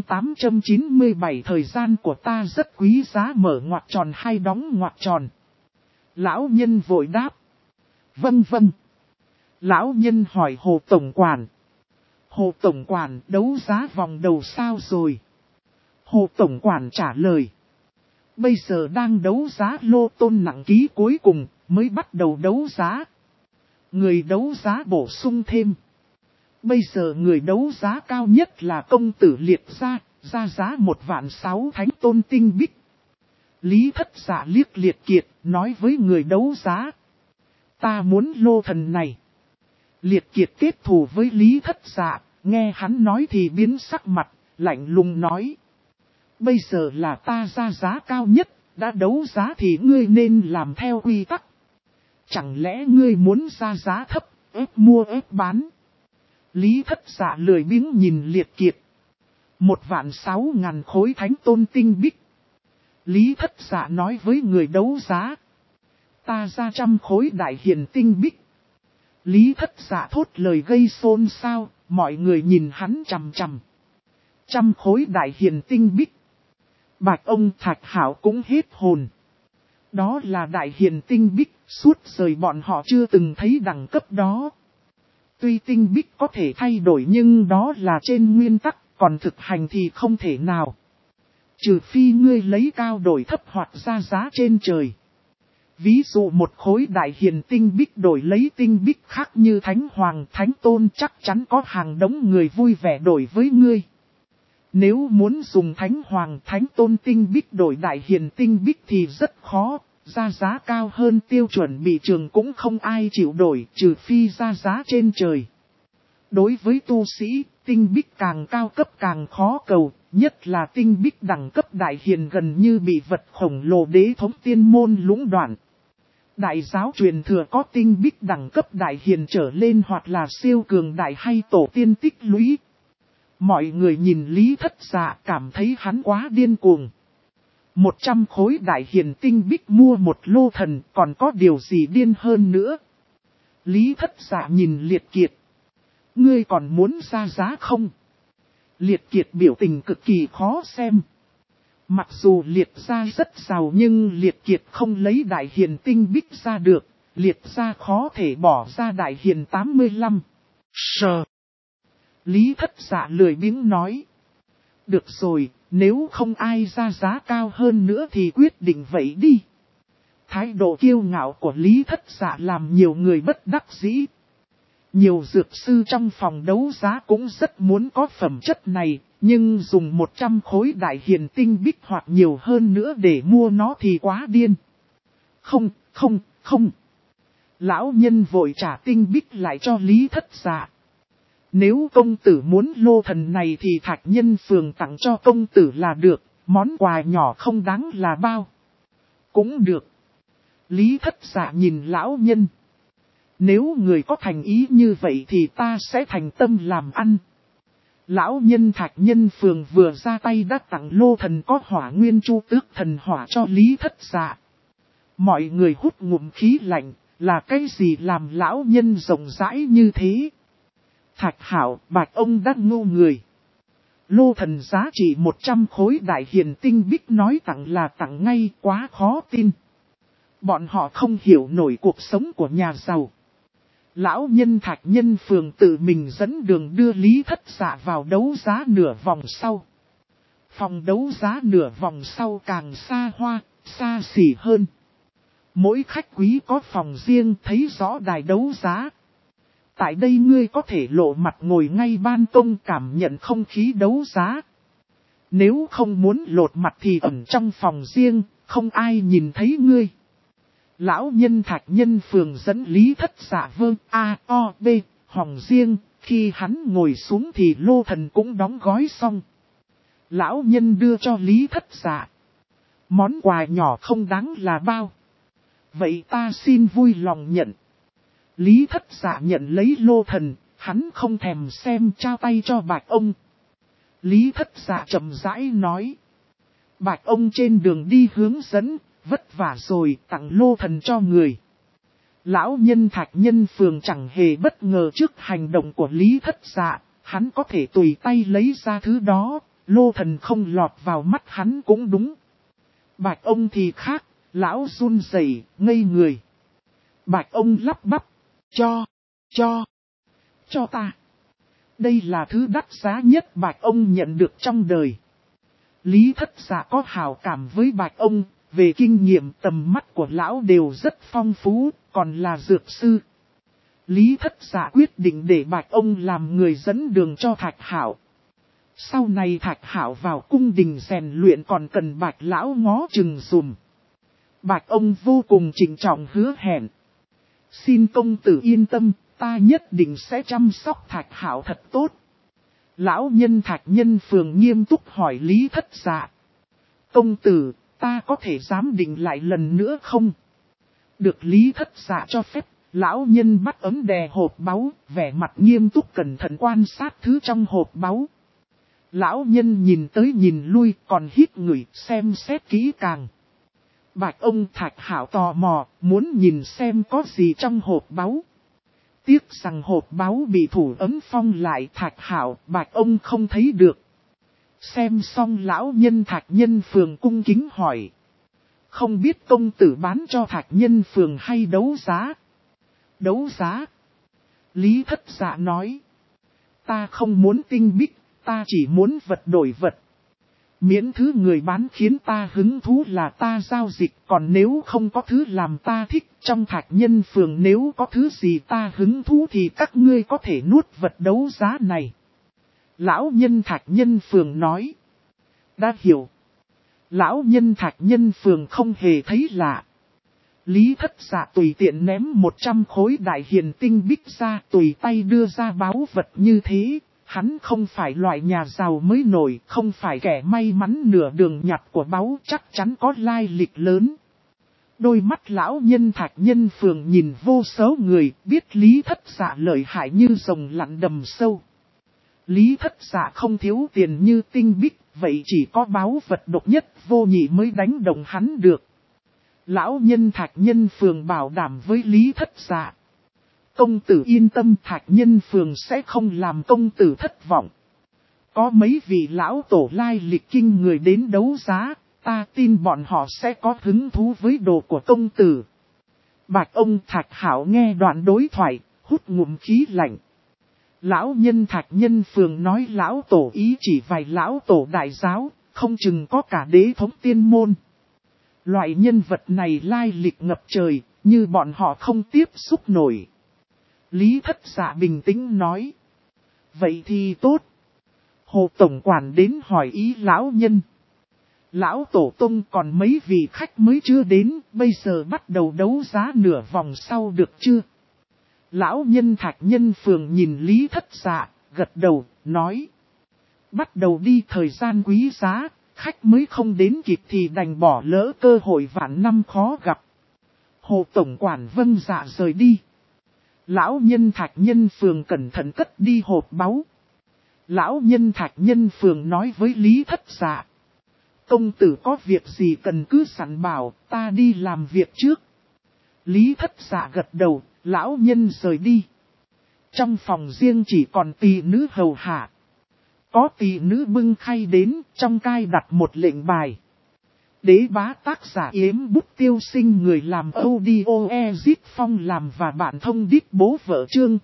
897. Thời gian của ta rất quý giá, mở ngoặc tròn hay đóng ngoặc tròn. Lão nhân vội đáp. Vâng vâng. Lão nhân hỏi Hồ tổng quản. Hồ tổng quản, đấu giá vòng đầu sao rồi? Hồ tổng quản trả lời. Bây giờ đang đấu giá lô tôn nặng ký cuối cùng, mới bắt đầu đấu giá. Người đấu giá bổ sung thêm. Bây giờ người đấu giá cao nhất là công tử Liệt ra giá 1.600.000 thánh tôn tinh bích. Lý Thất Dạ liếc Liệt Kiệt, nói với người đấu giá. Ta muốn lô thần này. Liệt Kiệt kết thù với Lý Thất Dạ, nghe hắn nói thì biến sắc mặt, lạnh lùng nói. Bây giờ là ta ra giá cao nhất, đã đấu giá thì ngươi nên làm theo quy tắc. Chẳng lẽ ngươi muốn ra giá thấp, ép mua ép bán? Lý Thất Dạ lười biếng nhìn Liệt Kiệt. 1.600.000 khối thánh tôn tinh bích. Lý Thất Dạ nói với người đấu giá. Ta ra 100 khối đại hiền tinh bích. Lý Thất Dạ thốt lời gây xôn xao, mọi người nhìn hắn chằm chằm. 100 khối đại hiền tinh bích. Bạch ông Thạch Hảo cũng hết hồn. Đó là đại hiền tinh bích, suốt đời bọn họ chưa từng thấy đẳng cấp đó. Tuy tinh bích có thể thay đổi nhưng đó là trên nguyên tắc, còn thực hành thì không thể nào. Trừ phi ngươi lấy cao đổi thấp hoặc ra giá trên trời. Ví dụ một khối đại hiền tinh bích đổi lấy tinh bích khác như Thánh Hoàng, Thánh Tôn, chắc chắn có hàng đống người vui vẻ đổi với ngươi. Nếu muốn dùng Thánh Hoàng, Thánh Tôn tinh bích đổi đại hiền tinh bích thì rất khó, ra giá cao hơn tiêu chuẩn bị trường cũng không ai chịu đổi, trừ phi ra giá trên trời. Đối với tu sĩ, tinh bích càng cao cấp càng khó cầu, nhất là tinh bích đẳng cấp đại hiền gần như bị vật khổng lồ đế thống tiên môn lũng đoạn. Đại giáo truyền thừa có tinh bích đẳng cấp đại hiền trở lên hoặc là siêu cường đại hay tổ tiên tích lũy. Mọi người nhìn Lý Thất Dạ cảm thấy hắn quá điên cuồng. 100 khối đại hiền tinh bích mua một lô thần còn có điều gì điên hơn nữa. Lý Thất Dạ nhìn Liệt Kiệt. Ngươi còn muốn ra giá không? Liệt Kiệt biểu tình cực kỳ khó xem. Mặc dù Liệt gia rất giàu nhưng Liệt Kiệt không lấy đại hiền tinh bích ra được. Liệt gia khó thể bỏ ra đại hiền 85. Sờ. Lý Thất Dạ lười biếng nói. Được rồi, nếu không ai ra giá cao hơn nữa thì quyết định vậy đi. Thái độ kiêu ngạo của Lý Thất Dạ làm nhiều người bất đắc dĩ. Nhiều dược sư trong phòng đấu giá cũng rất muốn có phẩm chất này, nhưng dùng 100 khối đại hiền tinh bích hoặc nhiều hơn nữa để mua nó thì quá điên. Không. Lão nhân vội trả tinh bích lại cho Lý Thất Dạ. Nếu công tử muốn lô thần này thì Thạch Nhân Phường tặng cho công tử là được, món quà nhỏ không đáng là bao. Cũng được. Lý Thất Dạ nhìn lão nhân. Nếu người có thành ý như vậy thì ta sẽ thành tâm làm ăn. Lão nhân Thạch Nhân Phường vừa ra tay đã tặng lô thần có hỏa nguyên chu tước thần hỏa cho Lý Thất Dạ. Mọi người hút ngụm khí lạnh, là cái gì làm lão nhân rộng rãi như thế? Thạch Hảo, Bạch ông đã ngu người. Lô thần giá trị 100 khối đại hiền tinh bích nói tặng là tặng ngay, quá khó tin. Bọn họ không hiểu nổi cuộc sống của nhà giàu. Lão nhân Thạch Nhân Phường tự mình dẫn đường đưa Lý Thất Dạ vào đấu giá nửa vòng sau. Phòng đấu giá nửa vòng sau càng xa hoa, xa xỉ hơn. Mỗi khách quý có phòng riêng thấy rõ đài đấu giá. Tại đây ngươi có thể lộ mặt ngồi ngay ban công cảm nhận không khí đấu giá. Nếu không muốn lột mặt thì ẩn trong phòng riêng, không ai nhìn thấy ngươi. Lão nhân Thạch Nhân Phường dẫn Lý Thất Dạ vương A.O.B. hòng riêng, khi hắn ngồi xuống thì lô thần cũng đóng gói xong. Lão nhân đưa cho Lý Thất Dạ. Món quà nhỏ không đáng là bao. Vậy ta xin vui lòng nhận. Lý Thất Dạ nhận lấy lô thần, hắn không thèm xem trao tay cho Bạch ông. Lý Thất Dạ chậm rãi nói. Bạch ông trên đường đi hướng dẫn, vất vả rồi tặng lô thần cho người. Lão nhân Thạch Nhân Phường chẳng hề bất ngờ trước hành động của Lý Thất Dạ, hắn có thể tùy tay lấy ra thứ đó, lô thần không lọt vào mắt hắn cũng đúng. Bạch ông thì khác, lão run rẩy, ngây người. Bạch ông lắp bắp, cho ta. Đây là thứ đắt giá nhất Bạch ông nhận được trong đời. Lý Thất Dạ có hảo cảm với Bạch ông, về kinh nghiệm tầm mắt của lão đều rất phong phú, còn là dược sư. Lý Thất Dạ quyết định để Bạch ông làm người dẫn đường cho Thạch Hảo. Sau này Thạch Hảo vào cung đình rèn luyện còn cần Bạch lão ngó chừng dùm. Bạch ông vô cùng trịnh trọng hứa hẹn. Xin công tử yên tâm, ta nhất định sẽ chăm sóc Thạch Hảo thật tốt. Lão nhân Thạch Nhân Phường nghiêm túc hỏi Lý Thất Dạ. Công tử, ta có thể giám định lại lần nữa không? Được Lý Thất Dạ cho phép, lão nhân bắt ấm đè hộp báu, vẻ mặt nghiêm túc cẩn thận quan sát thứ trong hộp báu. Lão nhân nhìn tới nhìn lui còn hít ngửi xem xét kỹ càng. Bạch ông Thạch Hảo tò mò, muốn nhìn xem có gì trong hộp báu. Tiếc rằng hộp báu bị thủ ấm phong lại Thạch Hảo, Bạch ông không thấy được. Xem xong lão nhân Thạch Nhân Phường cung kính hỏi. Không biết công tử bán cho Thạch Nhân Phường hay đấu giá? Đấu giá? Lý Thất Dạ nói. Ta không muốn tinh bích, ta chỉ muốn vật đổi vật. Miễn thứ người bán khiến ta hứng thú là ta giao dịch, còn nếu không có thứ làm ta thích trong Thạch Nhân Phường nếu có thứ gì ta hứng thú thì các ngươi có thể nuốt vật đấu giá này. Lão nhân Thạch Nhân Phường nói. Đã hiểu. Lão nhân Thạch Nhân Phường không hề thấy lạ. Lý Thất Dạ tùy tiện ném 100 khối đại hiền tinh bích ra tùy tay đưa ra báu vật như thế. Hắn không phải loại nhà giàu mới nổi, không phải kẻ may mắn nửa đường nhặt của báu chắc chắn có lai lịch lớn. Đôi mắt lão nhân Thạch Nhân Phường nhìn vô số người biết Lý Thất Dạ lợi hại như rồng lặn đầm sâu. Lý Thất Dạ không thiếu tiền như tinh bích, vậy chỉ có báu vật độc nhất vô nhị mới đánh đồng hắn được. Lão nhân Thạch Nhân Phường bảo đảm với Lý Thất Dạ. Công tử yên tâm, Thạch Nhân Phường sẽ không làm công tử thất vọng. Có mấy vị lão tổ lai lịch kinh người đến đấu giá, ta tin bọn họ sẽ có hứng thú với đồ của công tử. Bạch ông Thạch Hảo nghe đoạn đối thoại, hút ngụm khí lạnh. Lão nhân Thạch Nhân Phường nói lão tổ ý chỉ vài lão tổ đại giáo, không chừng có cả đế thống tiên môn. Loại nhân vật này lai lịch ngập trời, như bọn họ không tiếp xúc nổi. Lý Thất Dạ bình tĩnh nói. Vậy thì tốt. Hồ Tổng Quản đến hỏi ý lão nhân. Lão Tổ Tông còn mấy vị khách mới chưa đến, bây giờ bắt đầu đấu giá nửa vòng sau được chưa? Lão nhân Thạch Nhân Phường nhìn Lý Thất Dạ, gật đầu, nói. Bắt đầu đi, thời gian quý giá, khách mới không đến kịp thì đành bỏ lỡ cơ hội vạn năm khó gặp. Hồ Tổng Quản vâng dạ rời đi. Lão nhân Thạch Nhân Phường cẩn thận cất đi hộp báu. Lão nhân Thạch Nhân Phường nói với Lý Thất Dạ. Công tử có việc gì cần cứ sẵn bảo, ta đi làm việc trước. Lý Thất Dạ gật đầu, lão nhân rời đi. Trong phòng riêng chỉ còn tỳ nữ hầu hạ. Có tỳ nữ bưng khay đến, trong cai đặt một lệnh bài. Đế bá tác giả Yếm Bút Tiêu Sinh, người làm audio Ezit Phong làm và bạn thông đít bố vợ chương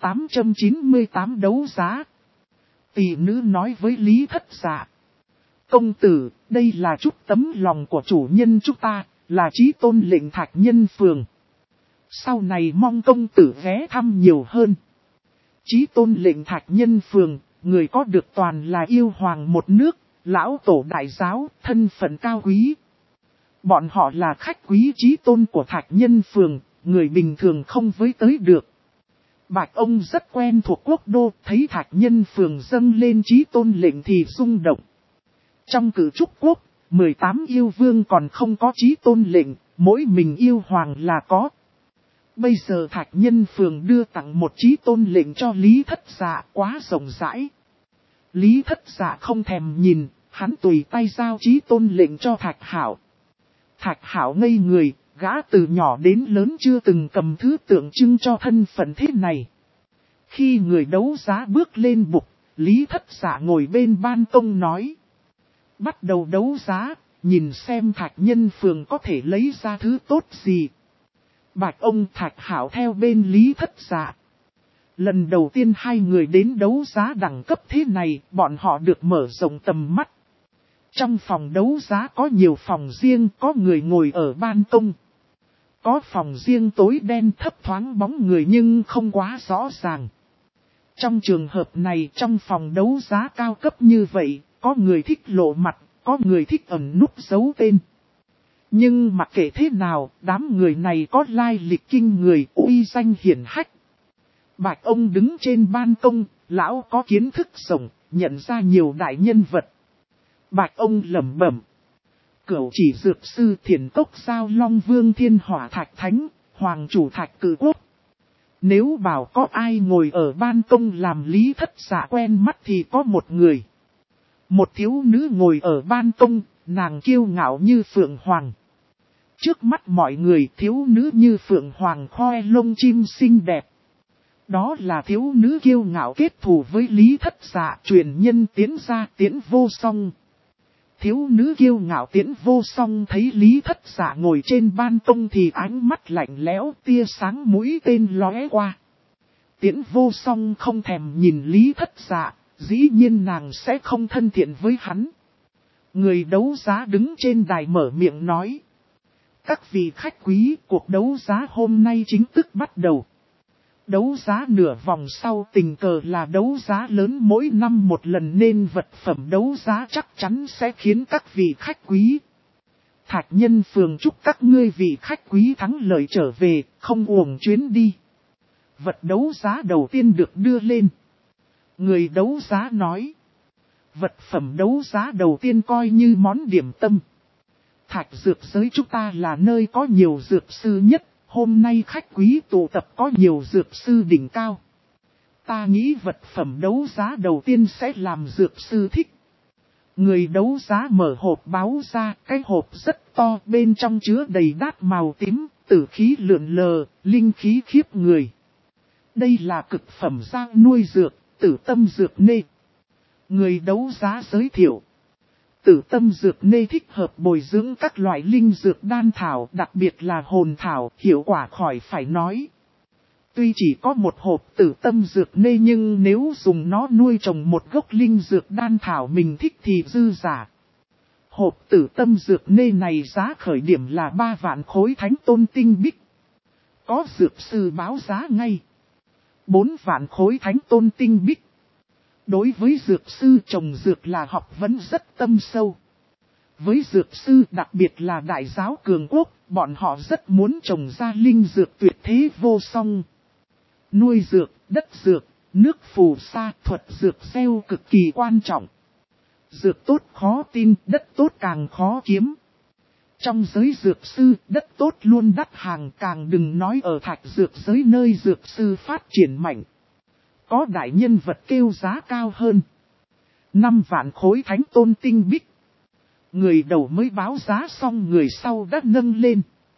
898 đấu giá. Tỳ nữ nói với Lý Thất Dạ. Công tử, đây là chút tấm lòng của chủ nhân chúng ta, là chí tôn lệnh Thạch Nhân Phường. Sau này mong công tử ghé thăm nhiều hơn. Chí tôn lệnh Thạch Nhân Phường, người có được toàn là yêu hoàng một nước, lão tổ đại giáo, thân phận cao quý. Bọn họ là khách quý chí tôn của Thạch Nhân Phường, người bình thường không với tới được. Bạch ông rất quen thuộc quốc đô, thấy Thạch Nhân Phường dâng lên chí tôn lệnh thì rung động. Trong cử trúc quốc, 18 yêu vương còn không có chí tôn lệnh, mỗi mình yêu hoàng là có. Bây giờ Thạch Nhân Phường đưa tặng một chí tôn lệnh cho Lý Thất Dạ, quá rộng rãi. Lý Thất Dạ không thèm nhìn, hắn tùy tay giao chí tôn lệnh cho Thạch Hảo. Thạch Hảo ngây người, gã từ nhỏ đến lớn chưa từng cầm thứ tượng trưng cho thân phận thế này. Khi người đấu giá bước lên bục, Lý Thất Dạ ngồi bên ban công nói. Bắt đầu đấu giá, nhìn xem Thạch Nhân Phường có thể lấy ra thứ tốt gì. Bạch ông Thạch Hảo theo bên Lý Thất Dạ. Lần đầu tiên hai người đến đấu giá đẳng cấp thế này, bọn họ được mở rộng tầm mắt. Trong phòng đấu giá có nhiều phòng riêng, có người ngồi ở ban công. Có phòng riêng tối đen thấp thoáng bóng người nhưng không quá rõ ràng. Trong trường hợp này, trong phòng đấu giá cao cấp như vậy, có người thích lộ mặt, có người thích ẩn núp giấu tên. Nhưng mặc kệ thế nào, đám người này có lai lịch kinh người, uy danh hiển hách. Bạch ông đứng trên ban công, lão có kiến thức rộng, nhận ra nhiều đại nhân vật. Bạch ông lẩm bẩm. Cửu chỉ dược sư Thiền Cốc Giao Long Vương Thiên Hỏa Thạch Thánh, Hoàng chủ Thạch Cử Quốc. Nếu bảo có ai ngồi ở ban công làm Lý Thất Dạ quen mắt thì có một người. Một thiếu nữ ngồi ở ban công, nàng kiêu ngạo như phượng hoàng. Trước mắt mọi người, thiếu nữ như phượng hoàng khoe lông chim xinh đẹp. Đó là thiếu nữ kiêu ngạo kết thù với Lý Thất Dạ, truyền nhân Tiễn gia Tiễn Vô Song. Thiếu nữ kiêu ngạo Tiễn Vô Song thấy Lý Thất Dạ ngồi trên ban công thì ánh mắt lạnh lẽo, tia sáng mũi tên lóe qua. Tiễn Vô Song không thèm nhìn Lý Thất Dạ, dĩ nhiên nàng sẽ không thân thiện với hắn. Người đấu giá đứng trên đài mở miệng nói. Các vị khách quý, cuộc đấu giá hôm nay chính thức bắt đầu. Đấu giá nửa vòng sau tình cờ là đấu giá lớn mỗi năm một lần nên vật phẩm đấu giá chắc chắn sẽ khiến các vị khách quý. Thạch Nhân Phường chúc các ngươi vị khách quý thắng lợi trở về, không uổng chuyến đi. Vật đấu giá đầu tiên được đưa lên. Người đấu giá nói. Vật phẩm đấu giá đầu tiên coi như món điểm tâm. Thạch dược giới chúng ta là nơi có nhiều dược sư nhất. Hôm nay khách quý tụ tập có nhiều dược sư đỉnh cao. Ta nghĩ vật phẩm đấu giá đầu tiên sẽ làm dược sư thích. Người đấu giá mở hộp báo ra, cái hộp rất to, bên trong chứa đầy đát màu tím, tử khí lượn lờ, linh khí khiếp người. Đây là cực phẩm rang nuôi dược, tử tâm dược nê. Người đấu giá giới thiệu. Tử tâm dược nê thích hợp bồi dưỡng các loại linh dược đan thảo, đặc biệt là hồn thảo, hiệu quả khỏi phải nói. Tuy chỉ có một hộp tử tâm dược nê nhưng nếu dùng nó nuôi trồng một gốc linh dược đan thảo mình thích thì dư giả. Hộp tử tâm dược nê này giá khởi điểm là 3 vạn khối thánh tôn tinh bích. Có dược sư báo giá ngay. 4 vạn khối thánh tôn tinh bích. Đối với dược sư trồng dược là học vấn rất tâm sâu. Với dược sư đặc biệt là đại giáo cường quốc, bọn họ rất muốn trồng ra linh dược tuyệt thế vô song. Nuôi dược, đất dược, nước phù sa, thuật dược gieo cực kỳ quan trọng. Dược tốt khó tin, đất tốt càng khó kiếm. Trong giới dược sư, đất tốt luôn đắt hàng, càng đừng nói ở thạch dược giới nơi dược sư phát triển mạnh. Có đại nhân vật kêu giá cao hơn. 5 vạn khối thánh tôn tinh bích. Người đầu mới báo giá xong người sau đã nâng lên.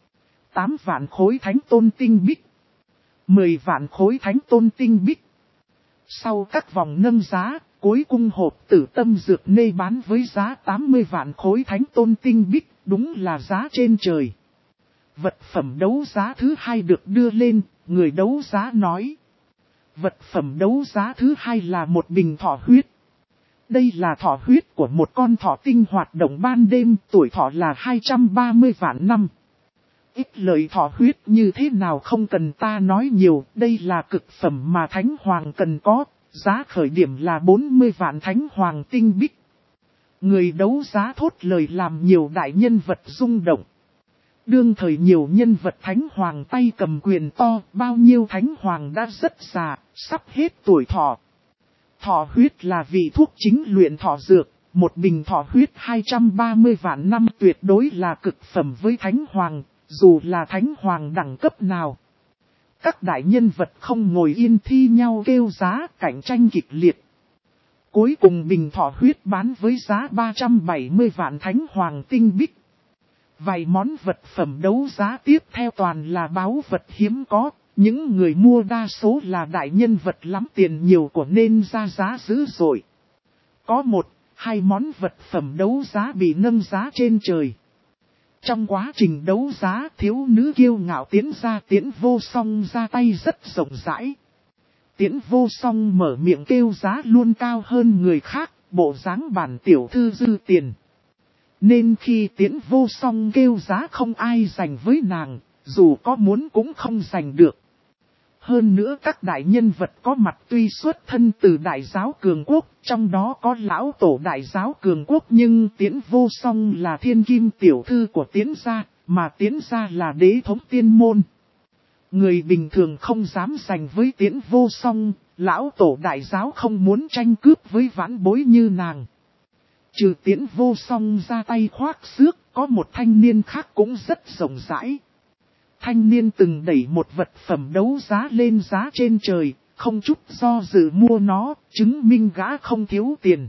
8 vạn khối thánh tôn tinh bích. 10 vạn khối thánh tôn tinh bích. Sau các vòng nâng giá, cuối cùng hộp tử tâm dược nê bán với giá 80 vạn khối thánh tôn tinh bích, đúng là giá trên trời. Vật phẩm đấu giá thứ hai được đưa lên, người đấu giá nói. Vật phẩm đấu giá thứ hai là một bình thọ huyết. Đây là thọ huyết của một con thọ tinh hoạt động ban đêm, tuổi thọ là 230 vạn năm. Ít lời thọ huyết như thế nào không cần ta nói nhiều, đây là cực phẩm mà Thánh Hoàng cần có, giá khởi điểm là 40 vạn Thánh Hoàng tinh bích. Người đấu giá thốt lời làm nhiều đại nhân vật rung động. Đương thời nhiều nhân vật Thánh Hoàng tay cầm quyền to, bao nhiêu Thánh Hoàng đã rất già, sắp hết tuổi thọ. Thọ huyết là vị thuốc chính luyện thọ dược, một bình thọ huyết 230 vạn năm tuyệt đối là cực phẩm với Thánh Hoàng, dù là Thánh Hoàng đẳng cấp nào. Các đại nhân vật không ngồi yên thi nhau kêu giá, cạnh tranh kịch liệt. Cuối cùng bình thọ huyết bán với giá 370 vạn Thánh Hoàng tinh bích. Vài món vật phẩm đấu giá tiếp theo toàn là báu vật hiếm có, những người mua đa số là đại nhân vật lắm tiền nhiều của nên ra giá dữ dội. Có 1-2 món vật phẩm đấu giá bị nâng giá trên trời. Trong quá trình đấu giá, thiếu nữ kiêu ngạo Tiễn Vô Song ra tay rất rộng rãi. Tiễn Vô Song mở miệng kêu giá luôn cao hơn người khác, bộ dáng bản tiểu thư dư tiền. Nên khi Tiễn Vô Song kêu giá không ai giành với nàng, dù có muốn cũng không giành được. Hơn nữa các đại nhân vật có mặt tuy xuất thân từ đại giáo cường quốc, trong đó có lão tổ đại giáo cường quốc nhưng Tiễn Vô Song là thiên kim tiểu thư của Tiễn gia, mà Tiễn gia là đế thống tiên môn. Người bình thường không dám giành với Tiễn Vô Song, lão tổ đại giáo không muốn tranh cướp với vãn bối như nàng. Trừ Tiễn Vô Song ra tay khoác xước, có một thanh niên khác cũng rất rộng rãi. Thanh niên từng đẩy một vật phẩm đấu giá lên giá trên trời, không chút do dự mua nó, chứng minh gã không thiếu tiền.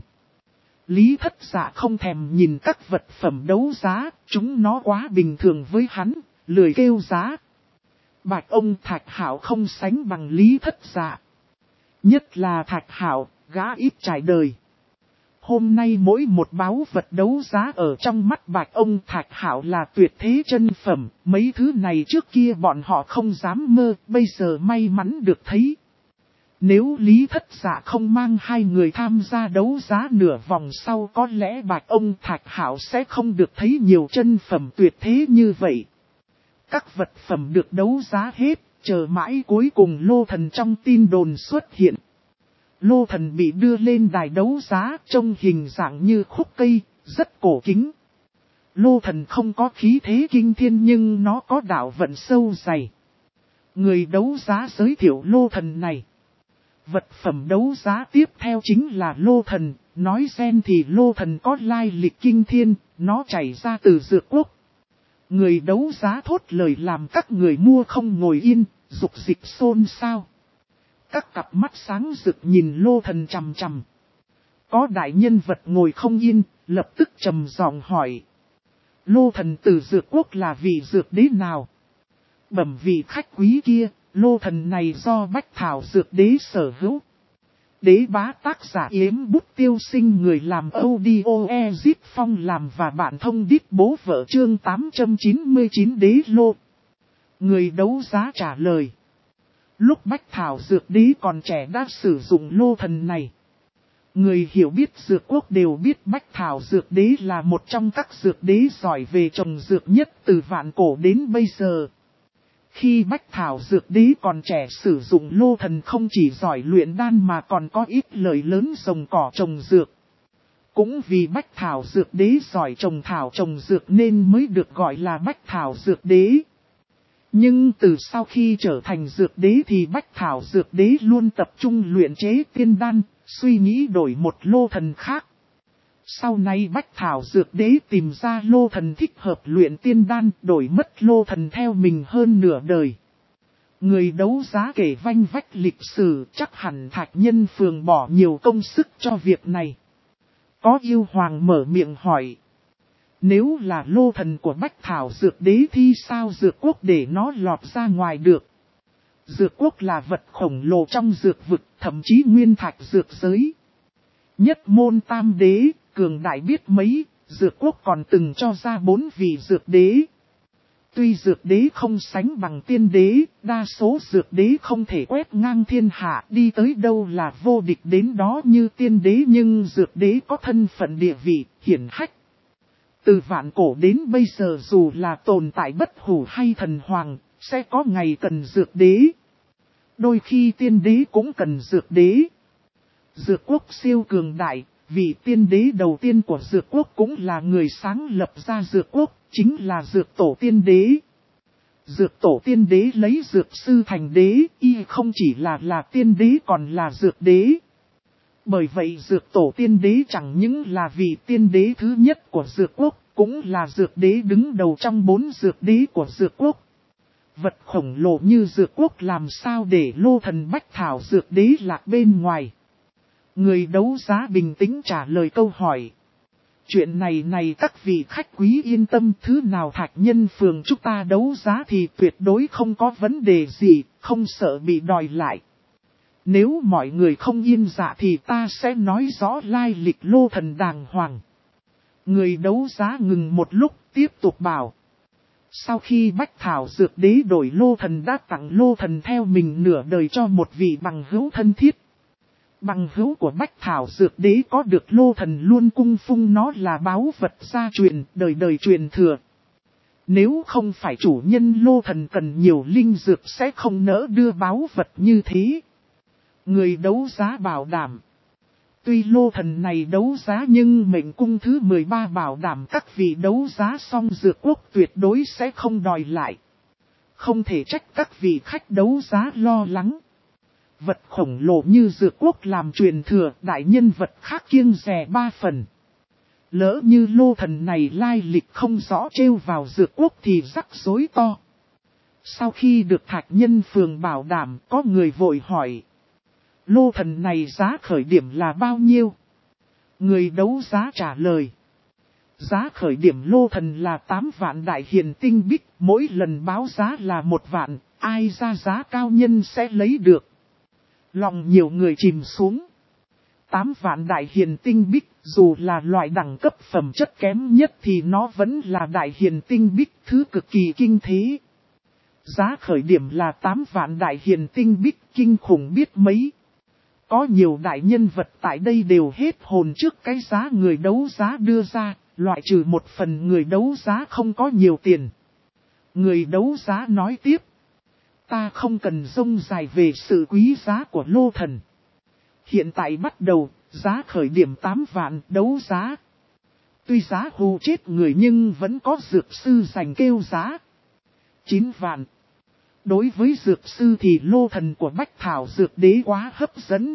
Lý Thất Dạ không thèm nhìn các vật phẩm đấu giá, chúng nó quá bình thường với hắn, lười kêu giá. Bạch ông Thạch Hạo không sánh bằng Lý Thất Dạ. Nhất là Thạch Hạo, gã ít trải đời. Hôm nay mỗi một báu vật đấu giá ở trong mắt Bạch ông Thạch Hạo là tuyệt thế chân phẩm, mấy thứ này trước kia bọn họ không dám mơ, bây giờ may mắn được thấy. Nếu Lý Thất Dạ không mang hai người tham gia đấu giá nửa vòng sau có lẽ Bạch ông Thạch Hạo sẽ không được thấy nhiều chân phẩm tuyệt thế như vậy. Các vật phẩm được đấu giá hết, chờ mãi cuối cùng Lô Thần trong tin đồn xuất hiện. Lô Thần bị đưa lên đài đấu giá trông hình dạng như khúc cây, rất cổ kính. Lô Thần không có khí thế kinh thiên nhưng nó có đạo vận sâu dày. Người đấu giá giới thiệu Lô Thần này. Vật phẩm đấu giá tiếp theo chính là Lô Thần, nói gen thì Lô Thần có lai lịch kinh thiên, nó chảy ra từ dược quốc. Người đấu giá thốt lời làm các người mua không ngồi yên, dục dịch xôn xao. Các cặp mắt sáng rực nhìn Lô Thần chằm chằm. Có đại nhân vật ngồi không yên, lập tức trầm giọng hỏi. Lô thần từ dược quốc là vị dược đế nào? Bẩm vị khách quý kia, lô thần này do Bách Thảo dược đế sở hữu. Đế bá tác giả Yếm Bút Tiêu Sinh, người làm audio Ezip Phong làm và bạn thông đít bố vợ chương 899 đế lô. Người đấu giá trả lời. Lúc Bách Thảo dược đế còn trẻ đã sử dụng lô thần này. Người hiểu biết dược quốc đều biết Bách Thảo dược đế là một trong các dược đế giỏi về trồng dược nhất từ vạn cổ đến bây giờ. Khi Bách Thảo dược đế còn trẻ sử dụng lô thần không chỉ giỏi luyện đan mà còn có ít lợi lớn trồng cỏ trồng dược. Cũng vì Bách Thảo dược đế giỏi trồng thảo trồng dược nên mới được gọi là Bách Thảo dược đế. Nhưng từ sau khi trở thành dược đế thì Bách Thảo dược đế luôn tập trung luyện chế tiên đan, suy nghĩ đổi một lô thần khác. Sau này Bách Thảo dược đế tìm ra lô thần thích hợp luyện tiên đan, đổi mất lô thần theo mình hơn nửa đời. Người đấu giá kể vanh vách lịch sử, chắc hẳn Thạch Nhân Phường bỏ nhiều công sức cho việc này. Có yêu hoàng mở miệng hỏi. Nếu là lô thần của Bách Thảo dược đế thì sao dược quốc để nó lọt ra ngoài được? Dược quốc là vật khổng lồ trong dược vực, thậm chí nguyên thạch dược giới. Nhất môn tam đế, cường đại biết mấy, dược quốc còn từng cho ra 4 vị dược đế. Tuy dược đế không sánh bằng tiên đế, đa số dược đế không thể quét ngang thiên hạ, đi tới đâu là vô địch đến đó như tiên đế, nhưng dược đế có thân phận địa vị, hiển hách. Từ vạn cổ đến bây giờ dù là tồn tại bất hủ hay thần hoàng, sẽ có ngày cần dược đế. Đôi khi tiên đế cũng cần dược đế. Dược quốc siêu cường đại, vị tiên đế đầu tiên của dược quốc cũng là người sáng lập ra dược quốc, chính là dược tổ tiên đế. Dược tổ tiên đế lấy dược sư thành đế, y không chỉ là tiên đế còn là dược đế. Bởi vậy dược tổ tiên đế chẳng những là vị tiên đế thứ nhất của dược quốc, cũng là dược đế đứng đầu trong 4 dược đế của dược quốc. Vật khổng lồ như dược quốc làm sao để lô thần Bách Thảo dược đế lạc bên ngoài? Người đấu giá bình tĩnh trả lời câu hỏi. Chuyện này các vị khách quý yên tâm, thứ nào Thạch Nhân Phường chúng ta đấu giá thì tuyệt đối không có vấn đề gì, không sợ bị đòi lại. Nếu mọi người không yên dạ thì ta sẽ nói rõ lai lịch lô thần đàng hoàng. Người đấu giá ngừng một lúc tiếp tục bảo. Sau khi Bách Thảo dược đế đổi lô thần đã tặng lô thần theo mình nửa đời cho một vị bằng hữu thân thiết. Bằng hữu của Bách Thảo dược đế có được lô thần luôn cung phụng nó là báu vật gia truyền, đời đời truyền thừa. Nếu không phải chủ nhân lô thần cần nhiều linh dược sẽ không nỡ đưa báu vật như thế. Người đấu giá bảo đảm. Tuy lô thần này đấu giá nhưng mệnh cung thứ 13 bảo đảm các vị đấu giá xong dược quốc tuyệt đối sẽ không đòi lại. Không thể trách các vị khách đấu giá lo lắng. Vật khổng lồ như dược quốc làm truyền thừa, đại nhân vật khác kiêng dè 3 phần. Lỡ như lô thần này lai lịch không rõ trêu vào dược quốc thì rắc rối to. Sau khi được Thạch Nhân Phường bảo đảm, có người vội hỏi. Lô thần này giá khởi điểm là bao nhiêu? Người đấu giá trả lời. Giá khởi điểm lô thần là 8 vạn đại hiền tinh bích, mỗi lần báo giá là 1 vạn, ai ra giá cao nhân sẽ lấy được. Lòng nhiều người chìm xuống. 8 vạn đại hiền tinh bích, dù là loại đẳng cấp phẩm chất kém nhất thì nó vẫn là đại hiền tinh bích, thứ cực kỳ kinh thế. Giá khởi điểm là 8 vạn đại hiền tinh bích, kinh khủng biết mấy. Có nhiều đại nhân vật tại đây đều hết hồn trước cái giá người đấu giá đưa ra, loại trừ một phần người đấu giá không có nhiều tiền. Người đấu giá nói tiếp. Ta không cần rông dài về sự quý giá của lô thần. Hiện tại bắt đầu, giá khởi điểm 8 vạn đấu giá. Tuy giá hù chết người nhưng vẫn có dược sư giành kêu giá. 9 vạn. Đối với dược sư thì lô thần của Bách Thảo dược đế quá hấp dẫn.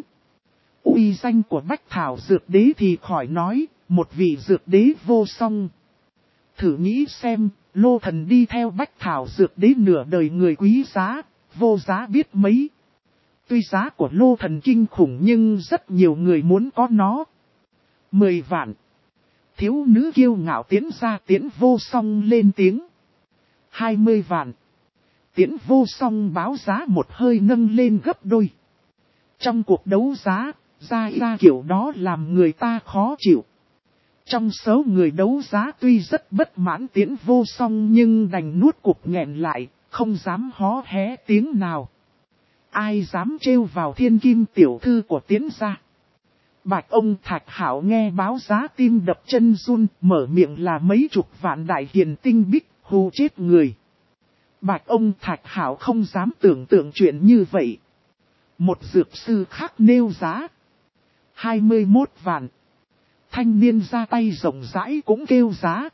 Uy danh của Bách Thảo dược đế thì khỏi nói, một vị dược đế vô song. Thử nghĩ xem, lô thần đi theo Bách Thảo dược đế nửa đời người quý giá, vô giá biết mấy. Tuy giá của lô thần kinh khủng nhưng rất nhiều người muốn có nó. 10 vạn. Thiếu nữ kiêu ngạo Tiễn ra Tiễn Vô Song lên tiếng. 20 vạn. Tiễn Vô Song báo giá một hơi nâng lên gấp đôi. Trong cuộc đấu giá, ra kiểu đó làm người ta khó chịu. Trong số người đấu giá tuy rất bất mãn Tiễn Vô Song nhưng đành nuốt cục nghẹn lại, không dám hó hé tiếng nào. Ai dám trêu vào thiên kim tiểu thư của Tiễn gia. Bạch ông Thạch Hảo nghe báo giá tim đập chân run, mở miệng là mấy chục vạn đại hiền tinh bích, hù chết người. Bạch ông Thạch Hảo không dám tưởng tượng chuyện như vậy. Một dược sư khác nêu giá. 21 vạn. Thanh niên ra tay rộng rãi cũng kêu giá.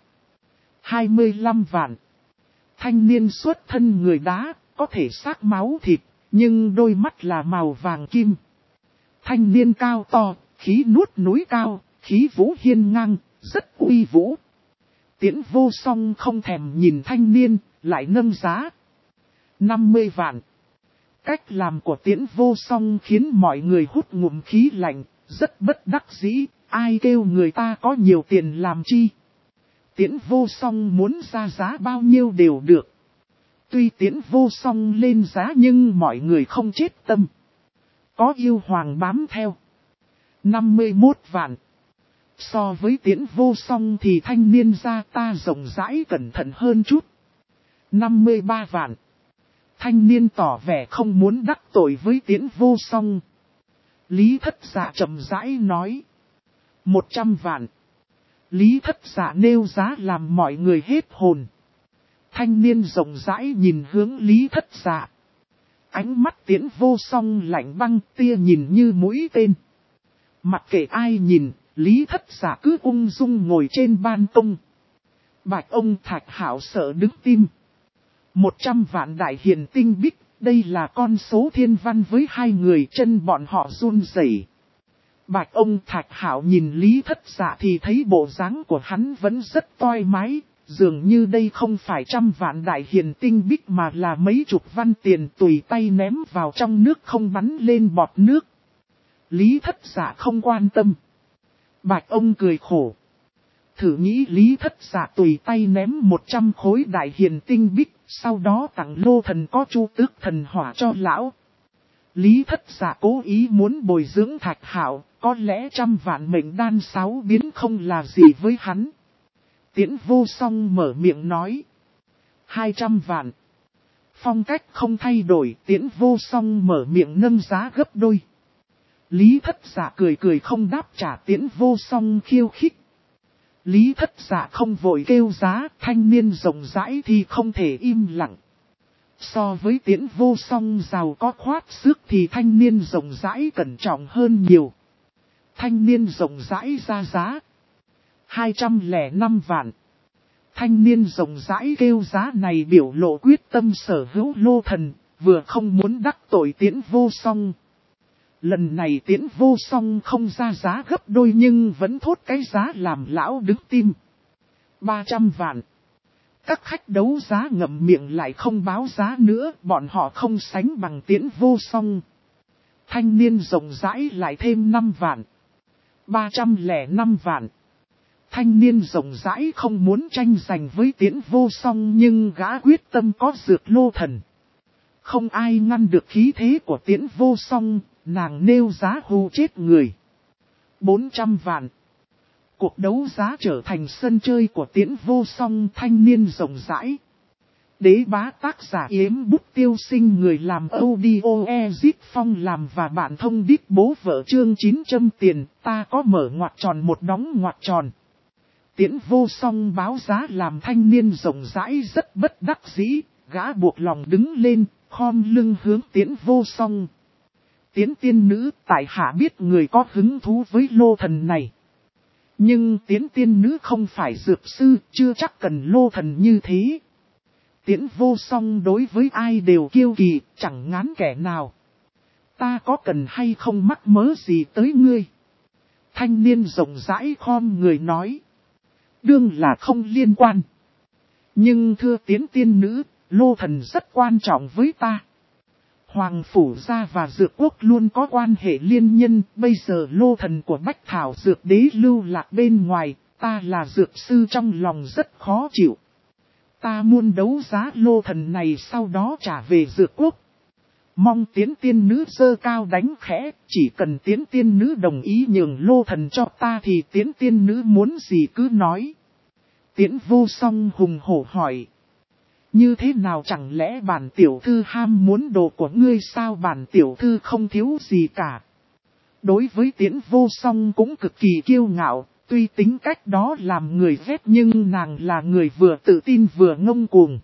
25 vạn. Thanh niên xuất thân người đá, có thể xác máu thịt, nhưng đôi mắt là màu vàng kim. Thanh niên cao to, khí nuốt núi cao, khí vũ hiên ngang, rất uy vũ. Tiễn Vô Song không thèm nhìn thanh niên, lại nâng giá. 50 vạn. Cách làm của Tiễn Vô Song khiến mọi người hút ngụm khí lạnh, rất bất đắc dĩ, ai kêu người ta có nhiều tiền làm chi. Tiễn Vô Song muốn ra giá bao nhiêu đều được. Tuy Tiễn Vô Song lên giá nhưng mọi người không chết tâm. Có yêu hoàng bám theo. 51 vạn. So với Tiễn Vô Song thì thanh niên gia ta rộng rãi cẩn thận hơn chút. 53 vạn. Thanh niên tỏ vẻ không muốn đắc tội với Tiễn Vô Song. Lý Thất Dạ chậm rãi nói. 100 vạn. Lý Thất Dạ nêu giá làm mọi người hết hồn. Thanh niên rộng rãi nhìn hướng Lý Thất Dạ. Ánh mắt Tiễn Vô Song lạnh băng, tia nhìn như mũi tên. Mặc kệ ai nhìn, Lý Thất Dạ cứ ung dung ngồi trên ban công. Bạch ông Thạch Hảo sợ đứng tim. 100 vạn đại hiền tinh bích, đây là con số thiên văn với hai người, chân bọn họ run rẩy. Bạch ông Thạch Hảo nhìn Lý Thất Dạ thì thấy bộ dáng của hắn vẫn rất toai mái, dường như đây không phải 100 vạn đại hiền tinh bích mà là mấy chục văn tiền tùy tay ném vào trong nước không bắn lên bọt nước. Lý Thất Dạ không quan tâm. Bạch ông cười khổ. Thử nghĩ Lý Thất Dạ tùy tay ném 100 khối đại hiền tinh bích, sau đó tặng Lô Thần có Chu Tước thần hỏa cho lão. Lý Thất Dạ cố ý muốn bồi dưỡng Thạch Hảo, có lẽ 100 vạn mệnh đan 6 biến không là gì với hắn. Tiễn Vô Song mở miệng nói. 200 vạn. Phong cách không thay đổi, Tiễn Vô Song mở miệng nâng giá gấp đôi. Lý Thất Dạ cười cười không đáp trả Tiễn Vô Song khiêu khích. Lý Thất Dạ không vội kêu giá, thanh niên rộng rãi thì không thể im lặng. So với Tiễn Vô Song giàu có khoát xước thì thanh niên rộng rãi cẩn trọng hơn nhiều. Thanh niên rộng rãi ra giá. 205 vạn. Thanh niên rộng rãi kêu giá này biểu lộ quyết tâm sở hữu Lô Thần, vừa không muốn đắc tội Tiễn Vô Song. Lần này Tiễn Vô Song không ra giá gấp đôi nhưng vẫn thốt cái giá làm lão đứng tim. 300 vạn. Các khách đấu giá ngậm miệng lại không báo giá nữa, bọn họ không sánh bằng Tiễn Vô Song. Thanh niên rộng rãi lại thêm 5 vạn. 305 vạn. Thanh niên rộng rãi không muốn tranh giành với Tiễn Vô Song nhưng gã quyết tâm có dược Lô Thần. Không ai ngăn được khí thế của Tiễn Vô Song, nàng nêu giá hù chết người. 400 vạn. Cuộc đấu giá trở thành sân chơi của Tiễn Vô Song, thanh niên rộng rãi. Đế bá tác giả Yếm Bút Tiêu Sinh, người làm audio Ezit Phong làm và bạn thông đít bố vợ chương 900 tiền, ta có mở ngoặc tròn một đóng ngoặc tròn. Tiễn Vô Song báo giá làm thanh niên rộng rãi rất bất đắc dĩ, gã buộc lòng đứng lên, khom lưng hướng Tiễn Vô Song. Tiễn tiên nữ, tại hạ biết người có hứng thú với Lô Thần này. Nhưng Tiễn tiên nữ không phải dược sư, chưa chắc cần Lô Thần như thế. Tiễn Vô Song đối với ai đều kiêu kỳ, chẳng ngán kẻ nào. Ta có cần hay không mắc mớ gì tới ngươi? Thanh niên rộng rãi khom người nói. Đương là không liên quan. Nhưng thưa Tiễn tiên nữ, Lô Thần rất quan trọng với ta. Hoàng Phủ Gia và Dược Quốc luôn có quan hệ liên nhân, bây giờ lô thần của Bách Thảo Dược Đế lưu lạc bên ngoài, ta là dược sư trong lòng rất khó chịu. Ta muốn đấu giá lô thần này sau đó trả về Dược Quốc. Mong Tiễn tiên nữ giơ cao đánh khẽ, chỉ cần Tiễn tiên nữ đồng ý nhường lô thần cho ta thì Tiễn tiên nữ muốn gì cứ nói. Tiễn Vô Song hùng hổ hỏi. Như thế nào chẳng lẽ bản tiểu thư ham muốn đồ của ngươi sao? Bản tiểu thư không thiếu gì cả. Đối với Tiễn Vô Song cũng cực kỳ kiêu ngạo, tuy tính cách đó làm người ghét nhưng nàng là người vừa tự tin vừa ngông cuồng.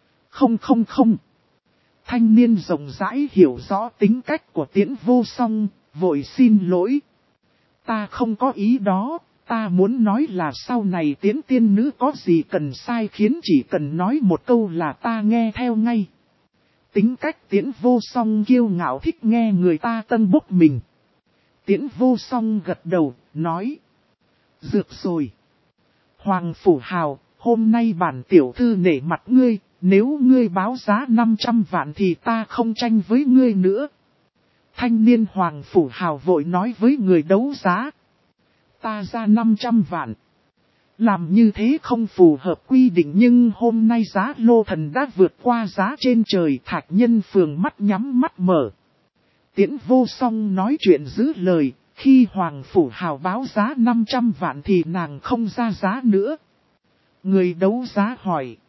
Không. Thanh niên rộng rãi hiểu rõ tính cách của Tiễn Vô Song, vội xin lỗi. Ta không có ý đó, ta muốn nói là sau này Tiễn tiên nữ có gì cần sai khiến chỉ cần nói một câu là ta nghe theo ngay. Tính cách Tiễn Vô Song kiêu ngạo thích nghe người ta tân bốc mình. Tiễn Vô Song gật đầu, nói. Dược rồi. Hoàng Phủ Hào, hôm nay bản tiểu thư nể mặt ngươi, nếu ngươi báo giá 500 vạn thì ta không tranh với ngươi nữa. Thanh niên Hoàng Phủ Hào vội nói với người đấu giá. Ta ra 500 vạn. Làm như thế không phù hợp quy định nhưng hôm nay giá lô thần đã vượt qua giá trên trời. Thạch Nhân Phường mắt nhắm mắt mở. Tiễn Vô Song nói chuyện giữ lời. Khi Hoàng Phủ Hào báo giá 500 vạn thì nàng không ra giá nữa. Người đấu giá hỏi.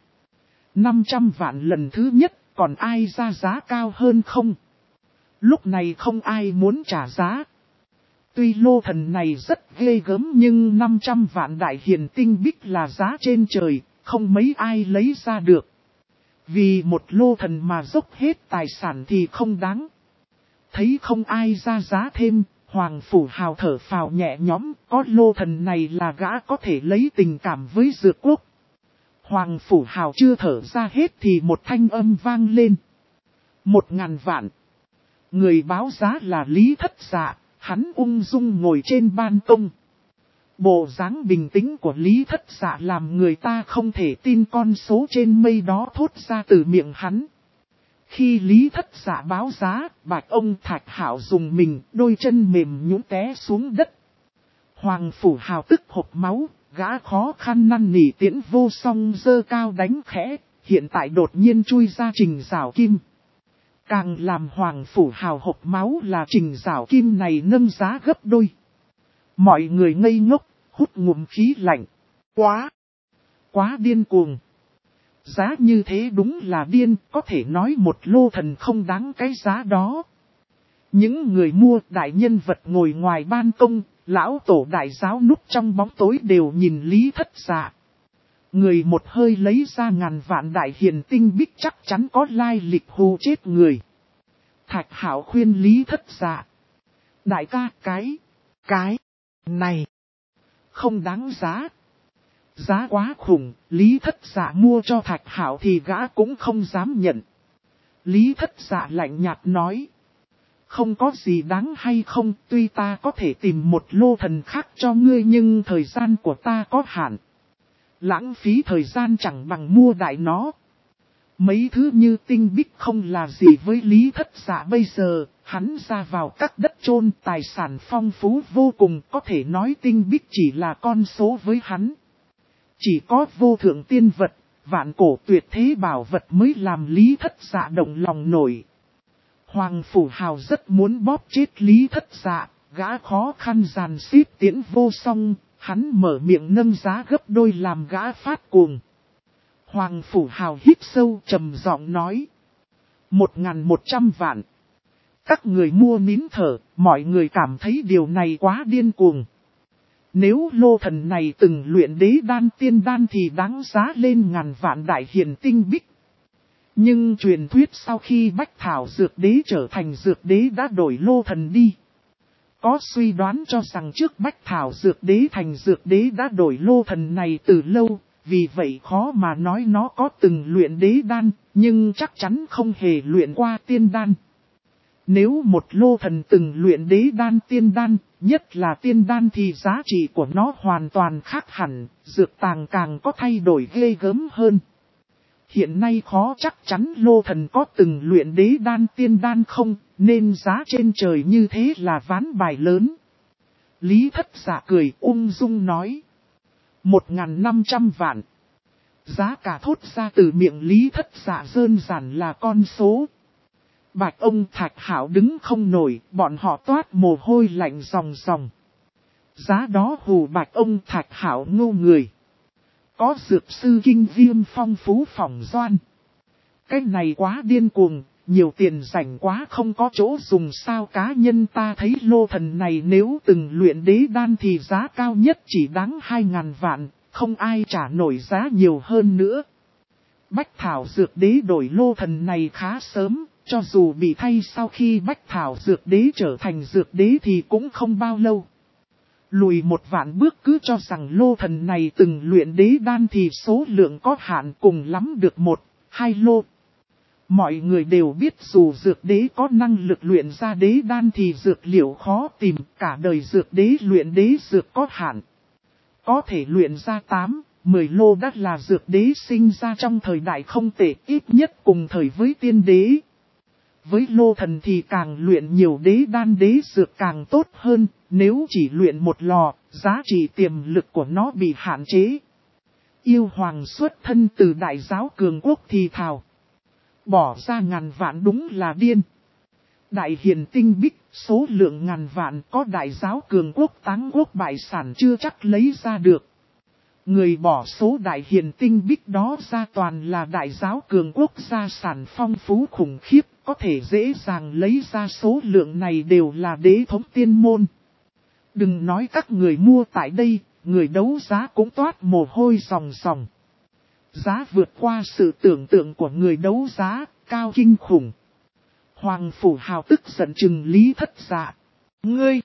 500 vạn lần thứ nhất, còn ai ra giá cao hơn không? Lúc này không ai muốn trả giá. Tuy lô thần này rất ghê gớm nhưng 500 vạn đại hiền tinh bích là giá trên trời, không mấy ai lấy ra được. Vì một lô thần mà dốc hết tài sản thì không đáng. Thấy không ai ra giá thêm, Hoàng Phủ Hào thở phào nhẹ nhõm, có lô thần này là gã có thể lấy tình cảm với Dược Quốc. Hoàng Phủ Hào chưa thở ra hết thì một thanh âm vang lên. 1.000 vạn. Người báo giá là Lý Thất Dạ, hắn ung dung ngồi trên ban công. Bộ dáng bình tĩnh của Lý Thất Dạ làm người ta không thể tin con số trên mây đó thốt ra từ miệng hắn. Khi Lý Thất Dạ báo giá, bạch ông Thạch Hạo dùng mình, đôi chân mềm nhũn té xuống đất. Hoàng Phủ Hào tức hộc máu, gã khó khăn năn nỉ Tiễn Vô Song giơ cao đánh khẽ, hiện tại đột nhiên chui ra Trình Giảo Kim. Càng làm Hoàng Phủ Hào hộc máu là Trình Giảo Kim này nâng giá gấp đôi. Mọi người ngây ngốc, hút ngụm khí lạnh. Quá điên cuồng. Giá như thế đúng là điên, có thể nói một lô thần không đáng cái giá đó. Những người mua đại nhân vật ngồi ngoài ban công, lão tổ đại giáo núp trong bóng tối đều nhìn Lý Thất Dạ. Người một hơi lấy ra 1.000 vạn đại hiền tinh bích chắc chắn có lai lịch hù chết người. Thạch Hạo khuyên Lý Thất Dạ. Đại ca cái này không đáng giá. Giá quá khủng, Lý Thất Dạ mua cho Thạch Hạo thì gã cũng không dám nhận. Lý Thất Dạ lạnh nhạt nói. Không có gì đáng hay không, tuy ta có thể tìm một lô thần khác cho ngươi nhưng thời gian của ta có hạn. Lãng phí thời gian chẳng bằng mua đại nó. Mấy thứ như tinh bích không là gì với Lý Thất Dạ bây giờ, hắn ra vào các đất chôn tài sản phong phú vô cùng, có thể nói tinh bích chỉ là con số với hắn. Chỉ có vô thượng tiên vật, vạn cổ tuyệt thế bảo vật mới làm Lý Thất Dạ động lòng nổi. Hoàng Phủ Hào rất muốn bóp chết Lý Thất Dạ, gã khó khăn dàn xếp Tiễn Vô Song, hắn mở miệng nâng giá gấp đôi làm gã phát cuồng. Hoàng Phủ Hào hít sâu trầm giọng nói. 1.100 vạn. Các người mua nín thở, mọi người cảm thấy điều này quá điên cuồng. Nếu lô thần này từng luyện đế đan tiên đan thì đáng giá lên 1.000 vạn đại hiền tinh bích. Nhưng truyền thuyết sau khi Bách Thảo Dược Đế trở thành Dược Đế đã đổi lô thần đi. Có suy đoán cho rằng trước Bách Thảo Dược Đế thành Dược Đế đã đổi lô thần này từ lâu, vì vậy khó mà nói nó có từng luyện đế đan, nhưng chắc chắn không hề luyện qua tiên đan. Nếu một lô thần từng luyện đế đan tiên đan, nhất là tiên đan thì giá trị của nó hoàn toàn khác hẳn, dược tàng càng có thay đổi ghê gớm hơn. hiện nay khó chắc chắn Lô Thần có từng luyện đế đan tiên đan không, nên giá trên trời như thế là ván bài lớn. Lý Thất Dạ cười ung dung nói. 1.500 vạn. Giá cả thốt ra từ miệng Lý Thất Dạ đơn giản là con số. Bạch ông Thạch Hảo đứng không nổi, bọn họ toát mồ hôi lạnh ròng ròng. Giá đó hù Bạch ông Thạch Hảo ngu người. Có dược sư kinh viêm phong phú phỏng doan. Cái này quá điên cuồng, nhiều tiền rảnh quá không có chỗ dùng sao. Cá nhân ta thấy Lô Thần này nếu từng luyện đế đan thì giá cao nhất chỉ đáng 2.000 vạn, không ai trả nổi giá nhiều hơn nữa. Bách Thảo Dược Đế đổi Lô Thần này khá sớm, cho dù bị thay sau khi Bách Thảo Dược Đế trở thành Dược Đế thì cũng không bao lâu. Lùi một vạn bước cứ cho rằng Lô Thần này từng luyện đế đan thì số lượng có hạn, cùng lắm được 1, 2 lô. Mọi người đều biết dù Dược Đế có năng lực luyện ra đế đan thì dược liệu khó tìm, cả đời Dược Đế luyện đế dược có hạn. Có thể luyện ra 8, 10 lô đã là Dược Đế sinh ra trong thời đại không tệ, ít nhất cùng thời với Tiên Đế. Với Lô Thần thì càng luyện nhiều đế đan đế dược càng tốt hơn, nếu chỉ luyện một lò, giá trị tiềm lực của nó bị hạn chế. Yêu Hoàng xuất thân từ Đại Giáo Cường Quốc thì thào. Bỏ ra 1.000 vạn đúng là điên. Đại Hiền Tinh Bích, số lượng 1.000 vạn có Đại Giáo Cường Quốc Táng Quốc bại sản chưa chắc lấy ra được. Người bỏ số Đại Hiền Tinh Bích đó ra toàn là Đại Giáo Cường Quốc gia sản phong phú khủng khiếp, có thể dễ dàng lấy ra số lượng này đều là đế thống tiên môn. Đừng nói các người mua tại đây, người đấu giá cũng toát mồ hôi ròng ròng. Giá vượt qua sự tưởng tượng của người đấu giá, cao kinh khủng. Hoàng Phủ Hào tức giận trừng Lý Thất Dạ. Ngươi!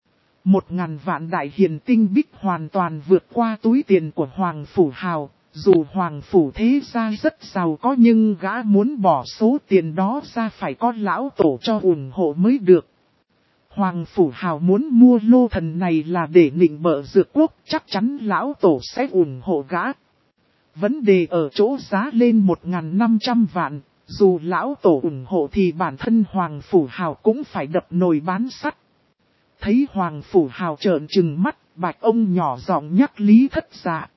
1.000 vạn Đại Hiền Tinh Bích hoàn toàn vượt qua túi tiền của Hoàng Phủ Hào. Dù Hoàng Phủ thế gia rất giàu có nhưng gã muốn bỏ số tiền đó ra phải có lão tổ cho ủng hộ mới được. Hoàng Phủ Hào muốn mua Lô Thần này là để nịnh bợ Dược Quốc, chắc chắn lão tổ sẽ ủng hộ gã. Vấn đề ở chỗ giá lên 1.500 vạn, dù lão tổ ủng hộ thì bản thân Hoàng Phủ Hào cũng phải đập nồi bán sắt. Thấy Hoàng Phủ Hào trợn trừng mắt, Bạch ông nhỏ giọng nhắc Lý Thất Dạ.